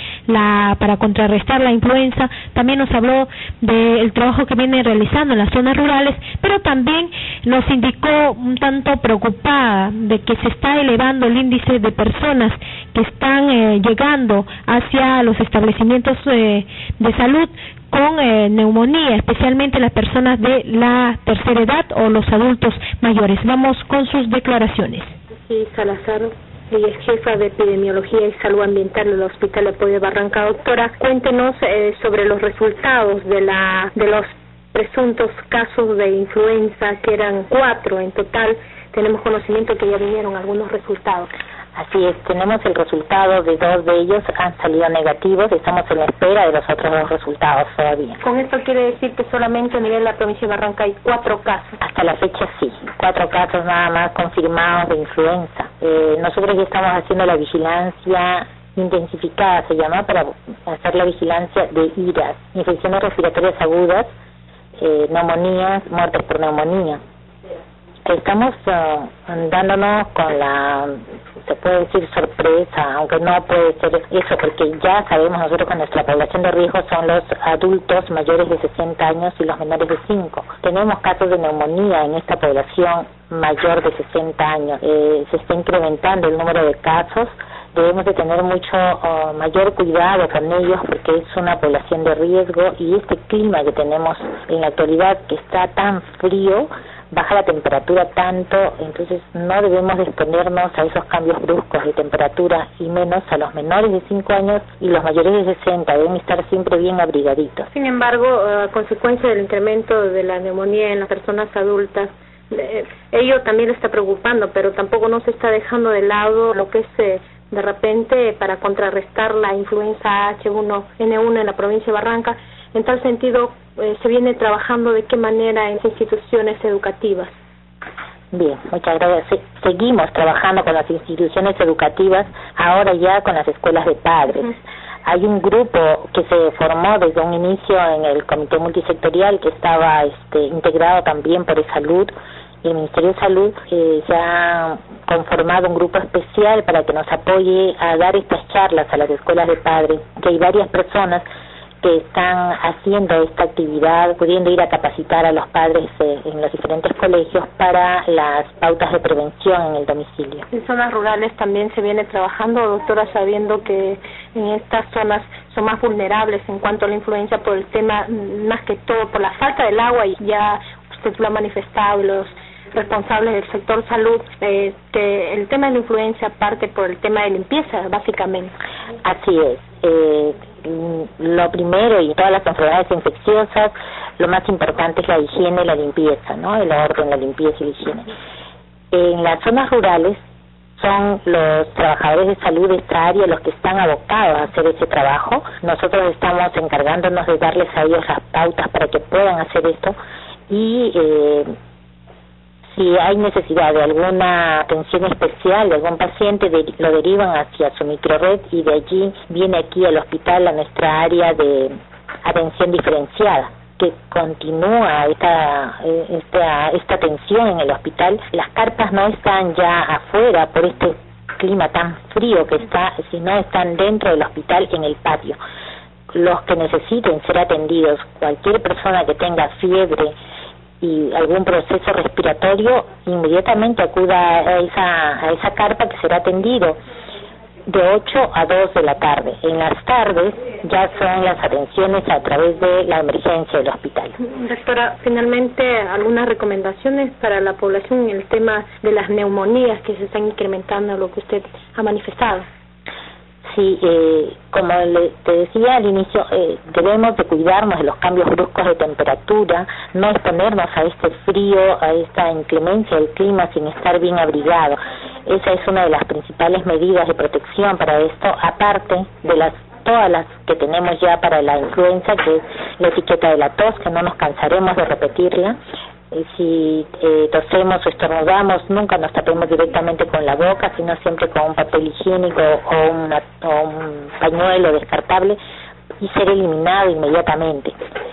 para contrarrestar la influenza, también nos habló del trabajo que viene realizando en las zonas rurales, pero también nos indicó un tanto preocupada de que se está elevando el índice de personas que están llegando hacia los establecimientos de salud con neumonía, especialmente las personas de la tercera edad o los adultos mayores. Vamos con sus declaraciones. Sí, Salazar, ella es jefa de Epidemiología y Salud Ambiental del Hospital de Apoyo de Barranca. Doctora, cuéntenos sobre los resultados de los presuntos casos de influenza, que eran 4 en total. Tenemos conocimiento que ya vinieron algunos resultados. Así es, tenemos el resultado de 2 de ellos, han salido negativos, estamos en la espera de los otros 2 resultados todavía. ¿Con esto quiere decir que solamente a nivel de la provincia de Barranca hay 4 casos? Hasta la fecha sí, 4 casos nada más confirmados de influenza. Nosotros ya estamos haciendo la vigilancia intensificada, se llama, para hacer la vigilancia de IRAS, infecciones respiratorias agudas, neumonías, muertes por neumonía. Estamos dándonos con se puede decir sorpresa, aunque no puede ser eso, porque ya sabemos nosotros que nuestra población de riesgo son los adultos mayores de 60 años y los menores de 5. Tenemos casos de neumonía en esta población mayor de 60 años. Se está incrementando el número de casos. Debemos de tener mucho mayor cuidado con ellos porque es una población de riesgo, y este clima que tenemos en la actualidad, que está tan frío, baja la temperatura tanto, entonces no debemos exponernos a esos cambios bruscos de temperatura, y menos a los menores de 5 años y los mayores de 60, deben estar siempre bien abrigaditos. Sin embargo, a consecuencia del incremento de la neumonía en las personas adultas, ello también le está preocupando, pero tampoco no se está dejando de lado lo que es de repente para contrarrestar la influenza H1N1 en la provincia de Barranca. En tal sentido, se viene trabajando de qué manera en instituciones educativas. Bien, muchas gracias. Seguimos trabajando con las instituciones educativas, ahora ya con las escuelas de padres. Hay un grupo que se formó desde un inicio en el Comité Multisectorial, que estaba integrado también por el Salud y el Ministerio de Salud. Se ha conformado un grupo especial para que nos apoye a dar estas charlas a las escuelas de padres, que hay varias personas que están haciendo esta actividad, pudiendo ir a capacitar a los padres en los diferentes colegios para las pautas de prevención en el domicilio. En zonas rurales también se viene trabajando, doctora, sabiendo que en estas zonas son más vulnerables en cuanto a la influenza por el tema, más que todo por la falta del agua, y ya usted lo ha manifestado, y los responsables del sector salud, que el tema de la influenza parte por el tema de limpieza, básicamente. Así es. Lo primero, y todas las enfermedades infecciosas, lo más importante es la higiene y la limpieza, ¿no? El orden, la limpieza y la higiene. En las zonas rurales son los trabajadores de salud de esta área los que están abocados a hacer ese trabajo. Nosotros estamos encargándonos de darles a ellos las pautas para que puedan hacer esto y si hay necesidad de alguna atención especial de algún paciente, lo derivan hacia su microred y de allí viene aquí al hospital a nuestra área de atención diferenciada, que continúa esta atención en el hospital. Las carpas no están ya afuera por este clima tan frío que está, sino están dentro del hospital en el patio. Los que necesiten ser atendidos, cualquier persona que tenga fiebre y algún proceso respiratorio, inmediatamente acuda a esa carpa que será atendido de 8 a 2 de la tarde. En las tardes ya son las atenciones a través de la emergencia del hospital. Doctora, finalmente, algunas recomendaciones para la población en el tema de las neumonías que se están incrementando, lo que usted ha manifestado. Sí, como te decía al inicio, debemos de cuidarnos de los cambios bruscos de temperatura, no exponernos a este frío, a esta inclemencia del clima sin estar bien abrigados. Esa es una de las principales medidas de protección para esto, aparte de todas las que tenemos ya para la influenza, que es la etiqueta de la tos, que no nos cansaremos de repetirla. Si tosemos o estornudamos, nunca nos tapemos directamente con la boca, sino siempre con un papel higiénico o un pañuelo descartable y ser eliminado inmediatamente.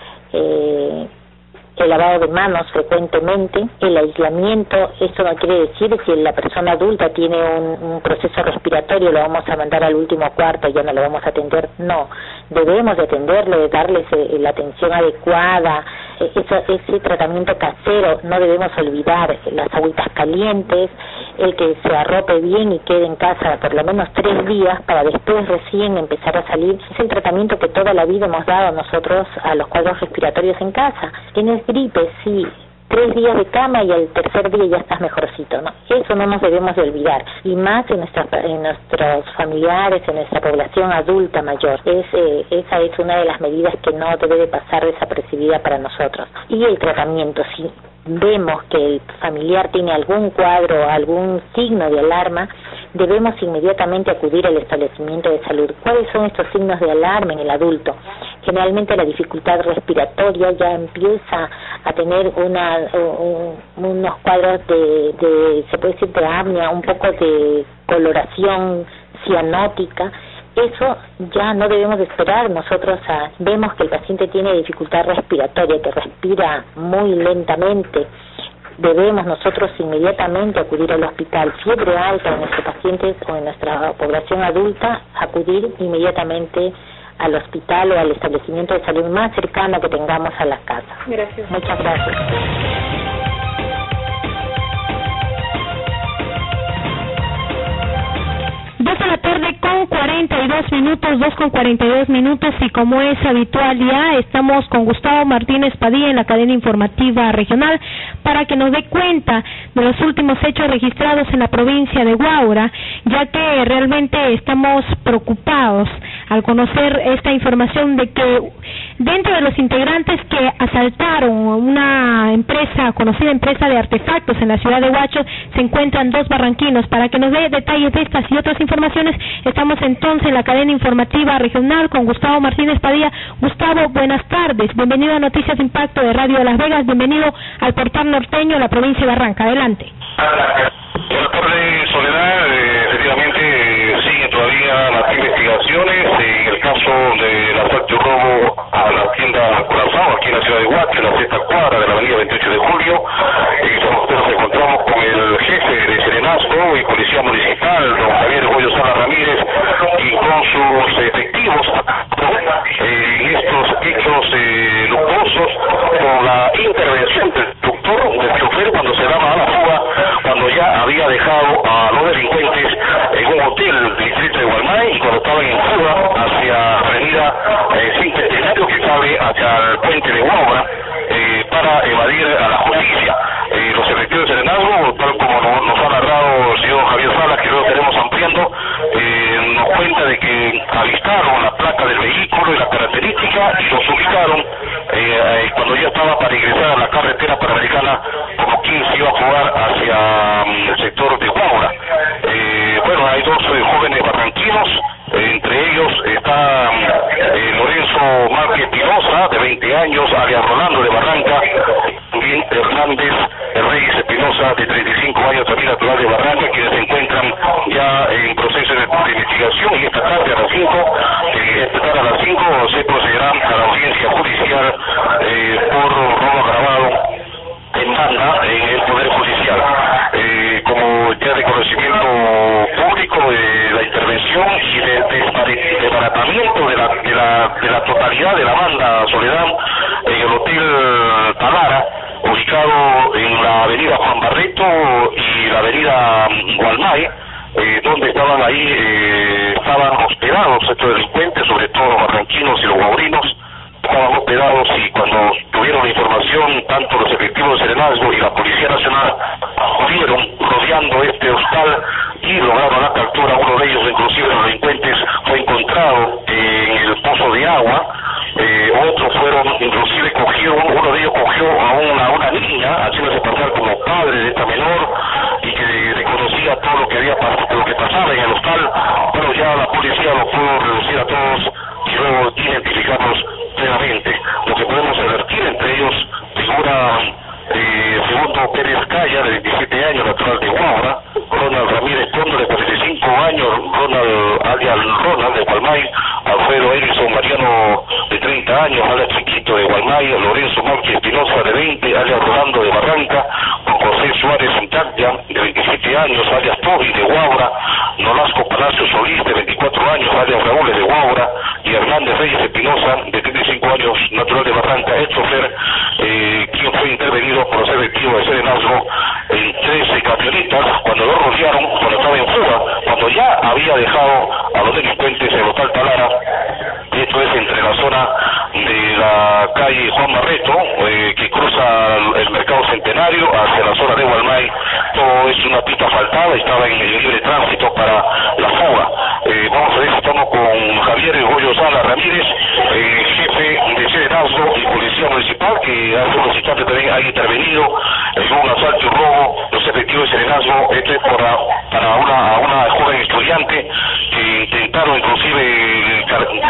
El lavado de manos frecuentemente, el aislamiento. Esto no quiere decir si la persona adulta tiene un proceso respiratorio lo vamos a mandar al último cuarto y ya no lo vamos a atender. No, debemos de atenderlo, de darles la atención adecuada, ese tratamiento casero. No debemos olvidar las agüitas calientes, el que se arrope bien y quede en casa por lo menos 3 días para después recién empezar a salir. Es el tratamiento que toda la vida hemos dado nosotros a los cuadros respiratorios en casa. Tienes gripe, sí, 3 días de cama y al tercer día ya estás mejorcito, ¿no? Eso no nos debemos de olvidar, y más en nuestros familiares, en nuestra población adulta mayor. Esa es una de las medidas que no debe de pasar desapercibida para nosotros. Y el tratamiento, si vemos que el familiar tiene algún cuadro, algún signo de alarma, debemos inmediatamente acudir al establecimiento de salud. ¿Cuáles son estos signos de alarma en el adulto? Generalmente la dificultad respiratoria ya empieza a tener unos cuadros se puede decir de apnea, un poco de coloración cianótica. Eso ya no debemos de esperar. Nosotros vemos que el paciente tiene dificultad respiratoria, que respira muy lentamente. Debemos nosotros inmediatamente acudir al hospital. Fiebre alta en nuestros pacientes o en nuestra población adulta, acudir inmediatamente al hospital o al establecimiento de salud más cercano que tengamos a la casa. Gracias. Muchas gracias. La tarde con 42 minutos, 2:42 minutos, y como es habitual ya estamos con Gustavo Martínez Padilla en la cadena informativa regional para que nos dé cuenta de los últimos hechos registrados en la provincia de Huaura, ya que realmente estamos preocupados al conocer esta información de que dentro de los integrantes que asaltaron una conocida empresa de artefactos en la ciudad de Huacho, se encuentran 2 barranquinos. Para que nos dé detalles de estas y otras informaciones, estamos entonces en la cadena informativa regional con Gustavo Martínez Padilla. Gustavo, buenas tardes, bienvenido a Noticias de Impacto de Radio de Las Vegas, bienvenido al portal norteño de la provincia de Barranca, adelante. Buenas tardes, Soledad. Efectivamente siguen todavía las investigaciones en el caso del asalto y robo a la tienda Corazón aquí en la ciudad de Huacho, en la 6ª cuadra de la avenida 28 de Julio. Nosotros nos encontramos con el jefe de Serenazgo y Policía Municipal, don Javier Goyo Sala Ramírez, y con sus efectivos en estos hechos luctuosos por la intervención del chofer cuando se daba a la fuga, cuando ya había dejado a los delincuentes en un hotel del distrito de Gualmay y cuando estaban en fuga hacia avenida Cincuentenario, que sale hacia el puente de Huaura para evadir a la justicia. Los efectivos de Espinosa, de 35 años, también natural de Barranca, quienes se encuentran ya en proceso de investigación, y esta tarde a las 5 se procederá a la audiencia judicial por robo agravado en banda en el Poder Judicial. Como ya de conocimiento público de la intervención y del desbaratamiento de la totalidad de la banda Soledad en el Hotel Talara, ubicado en la avenida Juan Barreto y la avenida Gualmay, donde estaban hospedados estos delincuentes, sobre todo los barranquinos y los guaurinos. Estaban hospedados, y cuando tuvieron la información, tanto los efectivos de Serenazgo y la Policía Nacional acudieron rodeando este hostal y lograron la captura. Uno de ellos, inclusive los delincuentes, fue encontrado en el pozo de agua. Otros fueron, inclusive uno de ellos cogió a una niña, haciéndose pasar como padre de esta menor, y que reconocía todo lo que pasaba en el hostal, pero ya la policía lo pudo reducir a todos y luego identificarlos plenamente. Lo que podemos advertir, entre ellos figura Segundo Pérez Calla, de 27 años, natural de Guabra, Ronald Ramírez Condo, de 45 años, Ronald de Gualmay, Alfredo Edison Mariano, de 30 años, alias Chiquito de Gualmay, Lorenzo Monchi Espinosa, de 20, alias Rolando de Barranca, José Suárez Intactia, de 27 años, alias Toby de Guabra, Nolasco Palacio Solís, de 24 años, alias Raúl de Guabra, y Hernández Reyes Espinosa, de 35 años, natural de Barranca, el chofer, quien fue intervenido por ser efectivo de Serenazgo en 13 camionetas, cuando lo rodearon, cuando estaba en fuga, cuando ya había dejado a los delincuentes en el Hotel Talara. Esto es entre la zona de la calle Juan Barreto, que cruza el Mercado Centenario, hacia la zona de Gualmay. Todo es una pista asfaltada, estaba en el libre tránsito para la fuga. Vamos a ver si estamos con Javier Goyo Sala Ramírez, jefe de Serenazgo y Policía Municipal, que hace unos instantes también ha intervenido en un asalto y robo. Los efectivos de Serenazgo, esto es para una joven estudiante que intentaron inclusive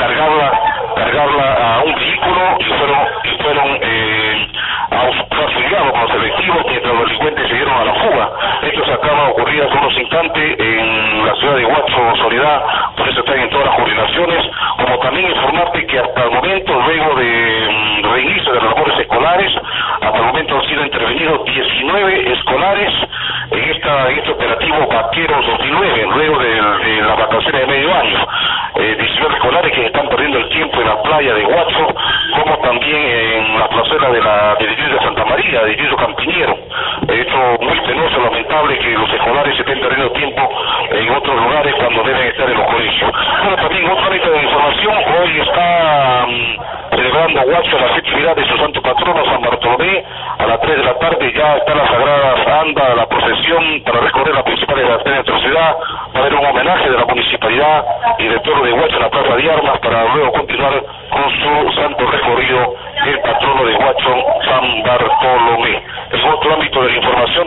cargarla a un vehículo y fueron auxiliados con los efectivos mientras los delincuentes se dieron a la fuga. Esto se acaba de ocurrir hace unos instantes en la ciudad de Huacho, Soledad, por eso están en todas las coordinaciones, como también informarte que hasta el momento, luego de reinicio de las labores escolares, hasta el momento han sido intervenidos 19 escolares en este operativo Vaqueros 2009, luego de las vacaciones de medio año. 19 escolares que están perdiendo el tiempo en la playa de Huacho, como también en la placera del edificio de Santa María, del edificio Campiniero. Esto muy penoso, lamentable que los escolares estén perdiendo tiempo en otros lugares cuando deben estar en los colegios. Bueno, también otra ámbito de información, hoy está celebrando Huacho las festividades de su santo patrono San Bartolomé. A las 3 de la tarde ya está la Sagrada Anda, la procesión para recorrer las principales arterias de nuestra ciudad. Va a haber un homenaje de la municipalidad y del pueblo de Huacho en la Plaza de Armas para luego continuar con su santo recorrido el patrono de Huacho, San Bartolomé. En otro ámbito de la información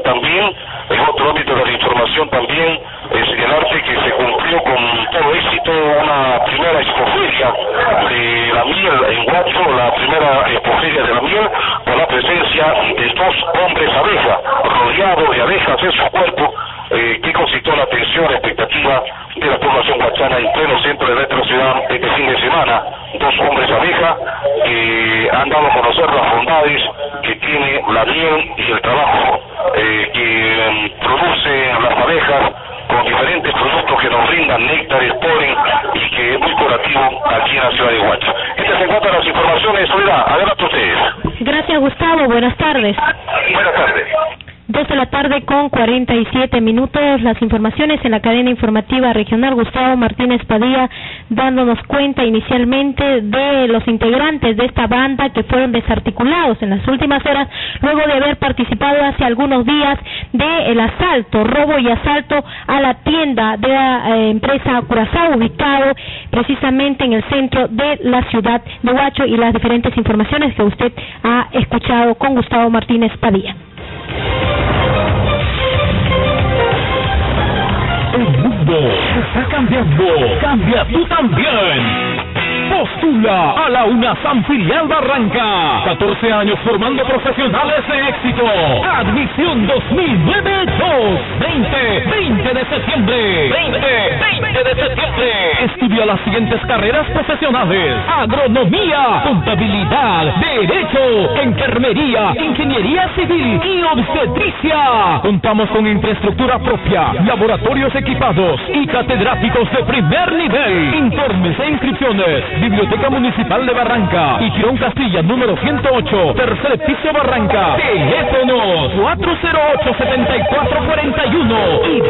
también, señalarte que se cumplió con todo éxito una primera expoferia de la miel en Huacho, la primera expoferia de la miel, con la presencia de 2 hombres abeja, rodeados de abejas en su cuerpo, que concitó la atención, la expectativa de la población huachana en pleno centro de nuestra ciudad este fin de semana. 2 hombres abeja que han dado a conocer las bondades que tiene la miel y el trabajo que producen las abejas con diferentes productos que nos brindan néctares, polen, y que es muy curativo aquí en la ciudad de Huacho. Estas se encuentran las informaciones. Soledad, adelante ustedes. Gracias, Gustavo. Buenas tardes. Buenas tardes. 2 de la tarde con 47 minutos, las informaciones en la cadena informativa regional. Gustavo Martínez Padilla dándonos cuenta inicialmente de los integrantes de esta banda que fueron desarticulados en las últimas horas luego de haber participado hace algunos días del robo y asalto a la tienda de la empresa Curazao, ubicado precisamente en el centro de la ciudad de Huacho, y las diferentes informaciones que usted ha escuchado con Gustavo Martínez Padilla. El mundo se está cambiando. Cambia tú también. Postula a la UNASAM filial Barranca. 14 años formando profesionales de éxito. Admisión 2009-2. 20 de septiembre. 20 de septiembre. Estudia las siguientes carreras profesionales: agronomía, contabilidad, derecho, enfermería, ingeniería civil y obstetricia. Contamos con infraestructura propia, laboratorios equipados y catedráticos de primer nivel. Informes e inscripciones: Biblioteca Municipal de Barranca y Girón Castilla, número 108, tercer piso, Barranca. Teléfonos 408-7441 y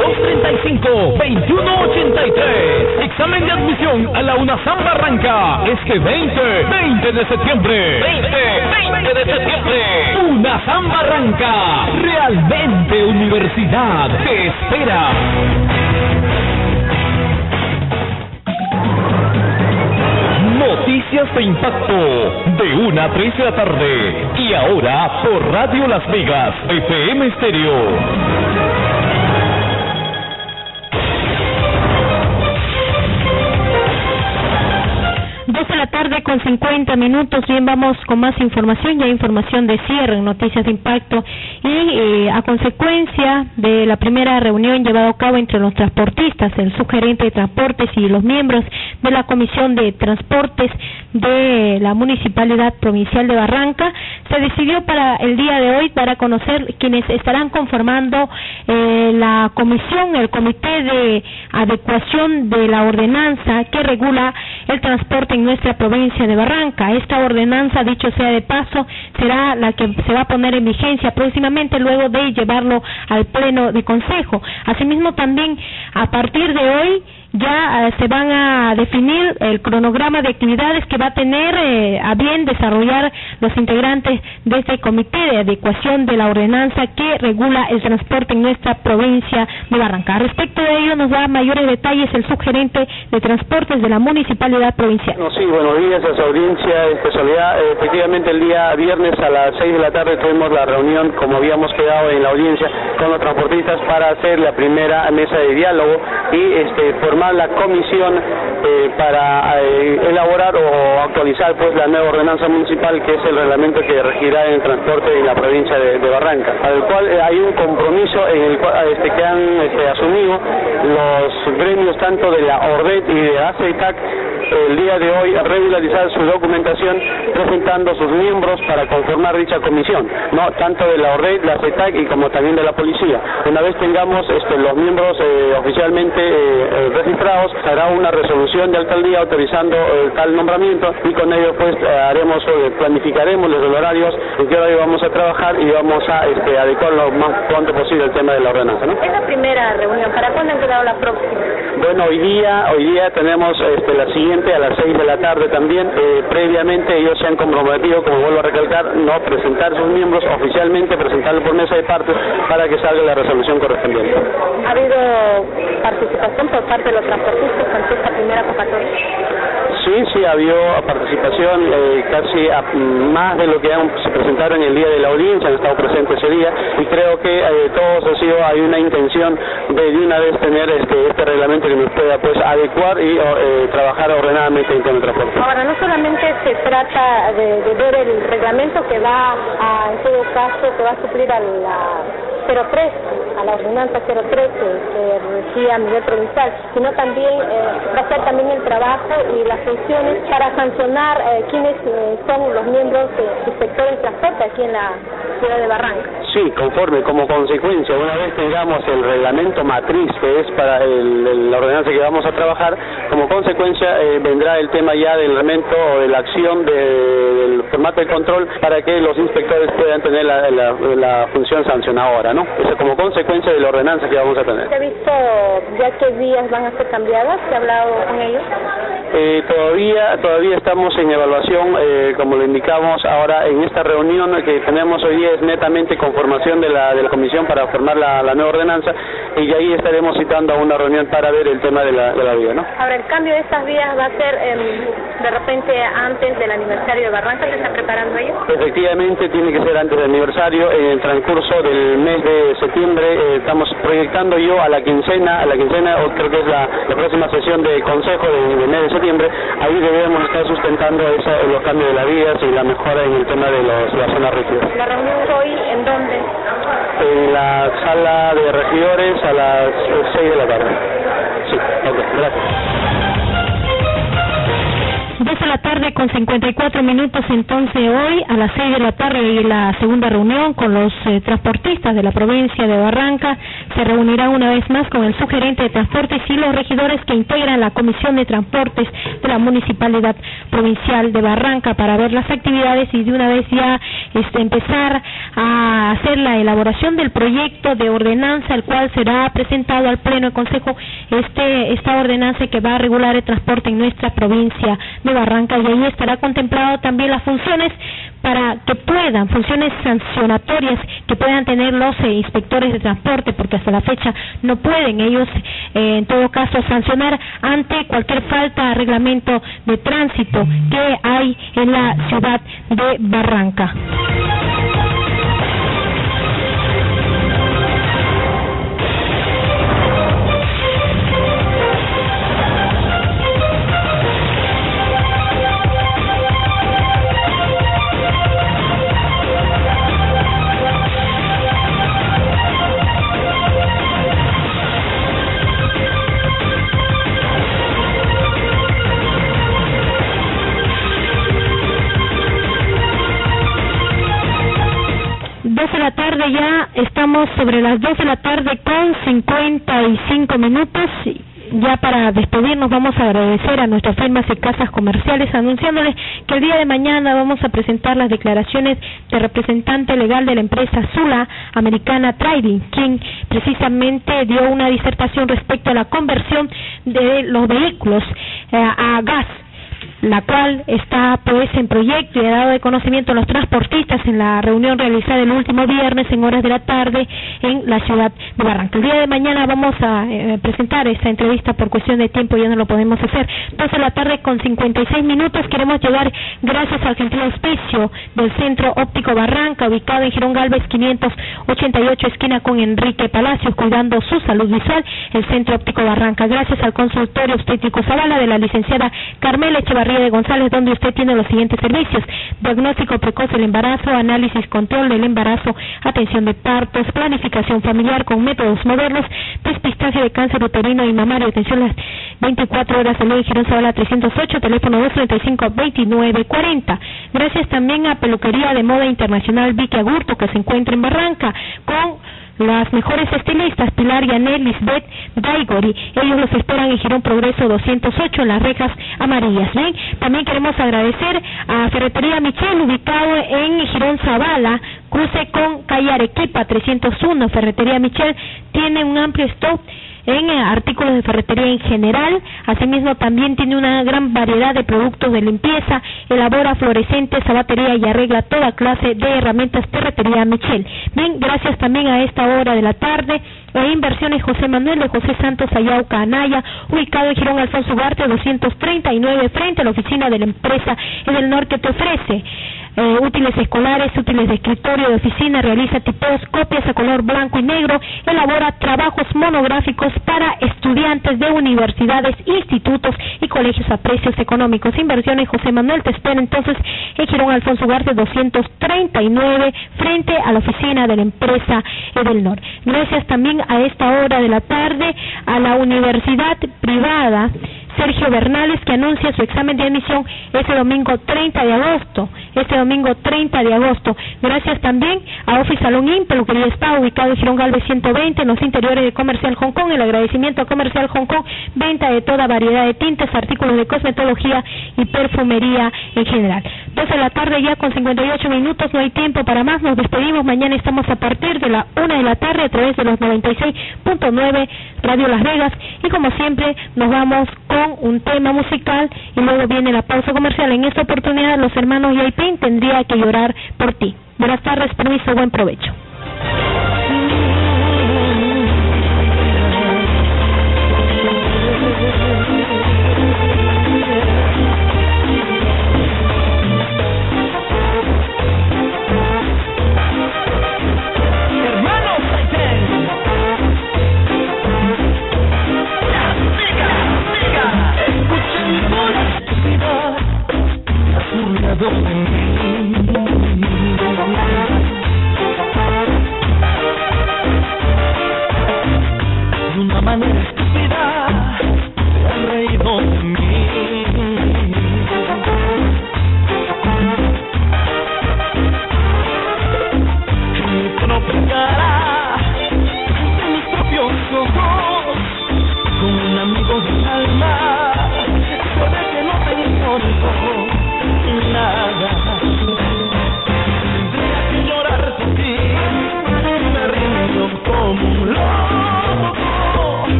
235-2183. Examen de admisión a la UNASAM Barranca. Este 20 de septiembre. 20 de septiembre. UNASAM Barranca. Realmente universidad te espera. Noticias de impacto de 1 a 3 de la tarde. Y ahora por Radio Las Vegas, FM Estéreo. 2 de la tarde con 50 minutos. Bien, vamos con más información, ya información de cierre, noticias de impacto. Y a consecuencia de la primera reunión llevada a cabo entre los transportistas, el subgerente de transportes y los miembros de la Comisión de Transportes de la Municipalidad Provincial de Barranca, se decidió para el día de hoy dar a conocer quienes estarán conformando la comisión, el comité de adecuación de la ordenanza que regula el transporte en nuestra provincia de Barranca. Esta ordenanza, dicho sea de paso, será la que se va a poner en vigencia próximamente luego de llevarlo al pleno de consejo. Asimismo, también a partir de hoy ya se van a definir el cronograma de actividades que va a tener a bien desarrollar los integrantes de este comité de adecuación de la ordenanza que regula el transporte en nuestra provincia de Barranca. Respecto de ello nos da mayores detalles el subgerente de transportes de la Municipalidad Provincial. Sí, buenos días a su audiencia. Soledad, efectivamente el día viernes a las 6 de la tarde tuvimos la reunión, como habíamos quedado en la audiencia, con los transportistas para hacer la primera mesa de diálogo y formar la comisión para elaborar o actualizar pues la nueva ordenanza municipal, que es el reglamento que regirá en el transporte en la provincia de Barranca, al cual hay un compromiso en el cual que han asumido los gremios tanto de la ORDET y de ACETAC el día de hoy a regularizar su documentación presentando sus miembros para conformar dicha comisión, no tanto de la ORDET, la ACETAC y como también de la policía. Una vez tengamos los miembros oficialmente registrados, hará una resolución de alcaldía autorizando tal nombramiento y con ello pues planificaremos los horarios en que hoy vamos a trabajar y vamos a adecuar lo más pronto posible el tema de la ordenanza, ¿no? Es la primera reunión. ¿Para cuándo han quedado la próxima? Bueno, hoy día tenemos la siguiente a las 6 de la tarde también. Previamente ellos se han comprometido, como vuelvo a recalcar, no presentar sus miembros oficialmente, presentarlo por mesa de partes para que salga la resolución correspondiente. ¿Ha habido participación por parte de los transportistas ante esta primera convocatoria? Sí, ha habido participación, casi más de lo que se presentaron en el día de la audiencia, han estado presentes ese día y creo que todos hay una intención de una vez tener este reglamento que nos pueda pues adecuar y trabajar ordenadamente en el transporte. Ahora, no solamente se trata de ver el reglamento que va en todo caso, que va a suplir a la 03, a la ordenanza 03 que regía a nivel provincial, sino también va a ser también el trabajo y las funciones para sancionar quiénes son los miembros del sector del transporte aquí en la ciudad de Barranca. Sí, como consecuencia, una vez tengamos el reglamento matriz, que es para la ordenanza que vamos a trabajar, como consecuencia vendrá el tema ya del reglamento o de la acción del formato de control para que los inspectores puedan tener la función sancionadora, ¿no? Eso como consecuencia de la ordenanza que vamos a tener. ¿Se ha visto ya qué días van a ser cambiadas? ¿Se ha hablado con ellos? Todavía estamos en evaluación, como lo indicamos ahora en esta reunión que tenemos hoy día es netamente conformación de la comisión para formar la nueva ordenanza y ahí estaremos citando a una reunión para ver el tema de la vía, ¿no? Ahora, el cambio de estas vías va a ser de repente antes del aniversario de Barranca. ¿Se está preparando ello? Efectivamente, tiene que ser antes del aniversario. En el transcurso del mes de septiembre estamos proyectando yo a la quincena, o creo que es la próxima sesión de consejo del mes de septiembre. Ahí debemos estar sustentando los cambios de las vías y la mejora en el tema de las zonas rígidas. ¿La reunión hoy en dónde? En la sala de regidores a las 6 de la tarde. Sí, ok, gracias. 2 de la tarde con 54 minutos, entonces hoy a las 6 de la tarde y la segunda reunión con los transportistas de la provincia de Barranca. Se reunirá una vez más con el subgerente de transportes y los regidores que integran la Comisión de Transportes de la Municipalidad Provincial de Barranca para ver las actividades y de una vez ya empezar a hacer la elaboración del proyecto de ordenanza, el cual será presentado al Pleno de Consejo, esta ordenanza que va a regular el transporte en nuestra provincia de Barranca, y ahí estará contemplado también las funciones para que funciones sancionatorias que puedan tener los inspectores de transporte, porque hasta la fecha no pueden ellos en todo caso sancionar ante cualquier falta de reglamento de tránsito que hay en la ciudad de Barranca. La tarde ya estamos sobre las 2 de la tarde con 55 minutos. Ya para despedirnos vamos a agradecer a nuestras firmas y casas comerciales, anunciándoles que el día de mañana vamos a presentar las declaraciones del representante legal de la empresa Sula Americana Trading, quien precisamente dio una disertación respecto a la conversión de los vehículos a gas, la cual está pues en proyecto y ha dado de conocimiento a los transportistas en la reunión realizada el último viernes en horas de la tarde en la ciudad de Barranca. El día de mañana vamos a presentar esta entrevista, por cuestión de tiempo ya no lo podemos hacer. 2 de la tarde con 56 minutos, queremos llegar gracias al gentil auspicio del Centro Óptico Barranca, ubicado en Girón Galvez 588, esquina con Enrique Palacios, cuidando su salud visual, el Centro Óptico Barranca. Gracias al consultorio obstétrico Zavala de la licenciada Carmela Echevarría de González, donde usted tiene los siguientes servicios: diagnóstico precoz del embarazo, análisis, control del embarazo, atención de partos, planificación familiar con métodos modernos, despistaje de cáncer uterino y mamario, atención las 24 horas de ley, Girón Zavala 308, teléfono 235-2940. Gracias también a Peluquería de Moda Internacional Vicky Agurto, que se encuentra en Barranca, con las mejores estilistas Pilar Yanel, Lisbeth Daigori. Ellos los esperan en Girón Progreso 208 en las rejas amarillas. ¿Bien? También queremos agradecer a Ferretería Michel, ubicado en Girón Zavala, cruce con calle Arequipa 301. Ferretería Michel tiene un amplio stock en artículos de ferretería en general. Asimismo también tiene una gran variedad de productos de limpieza, elabora fluorescentes, zapatería y arregla toda clase de herramientas. Ferretería Michel. Bien, gracias también a esta hora de la tarde a Inversiones José Manuel de José Santos Ayauca Anaya, ubicado en Girón Alfonso Ugarte 239, frente a la oficina de la empresa del norte, te ofrece útiles escolares, útiles de escritorio, de oficina, realiza tipeos, copias a color blanco y negro, elabora trabajos monográficos para estudiantes de universidades, institutos y colegios a precios económicos. Inversiones José Manuel te espera entonces en Girón Alfonso Ugarte 239, frente a la oficina de la empresa Edelnor. Gracias también a esta hora de la tarde a la Universidad Privada Sergio Bernales, que anuncia su examen de admisión este domingo 30 de agosto. Gracias también a Office Salon In, Peluquería Spa, ubicado en Girón Galvez 120, en los interiores de Comercial Hong Kong. El agradecimiento a Comercial Hong Kong, venta de toda variedad de tintes, artículos de cosmetología y perfumería en general. 2 de la tarde ya con 58 minutos, no hay tiempo para más, nos despedimos. Mañana estamos a partir de la 1 de la tarde a través de los 96.9 Radio Las Vegas, y como siempre nos vamos con un tema musical y luego viene la pausa comercial. En esta oportunidad los hermanos Yaipin, Tendría que llorar por ti. Buenas tardes, permiso, buen provecho.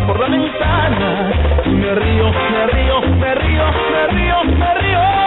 por la ventana y me río, me río, me río, me río, me río.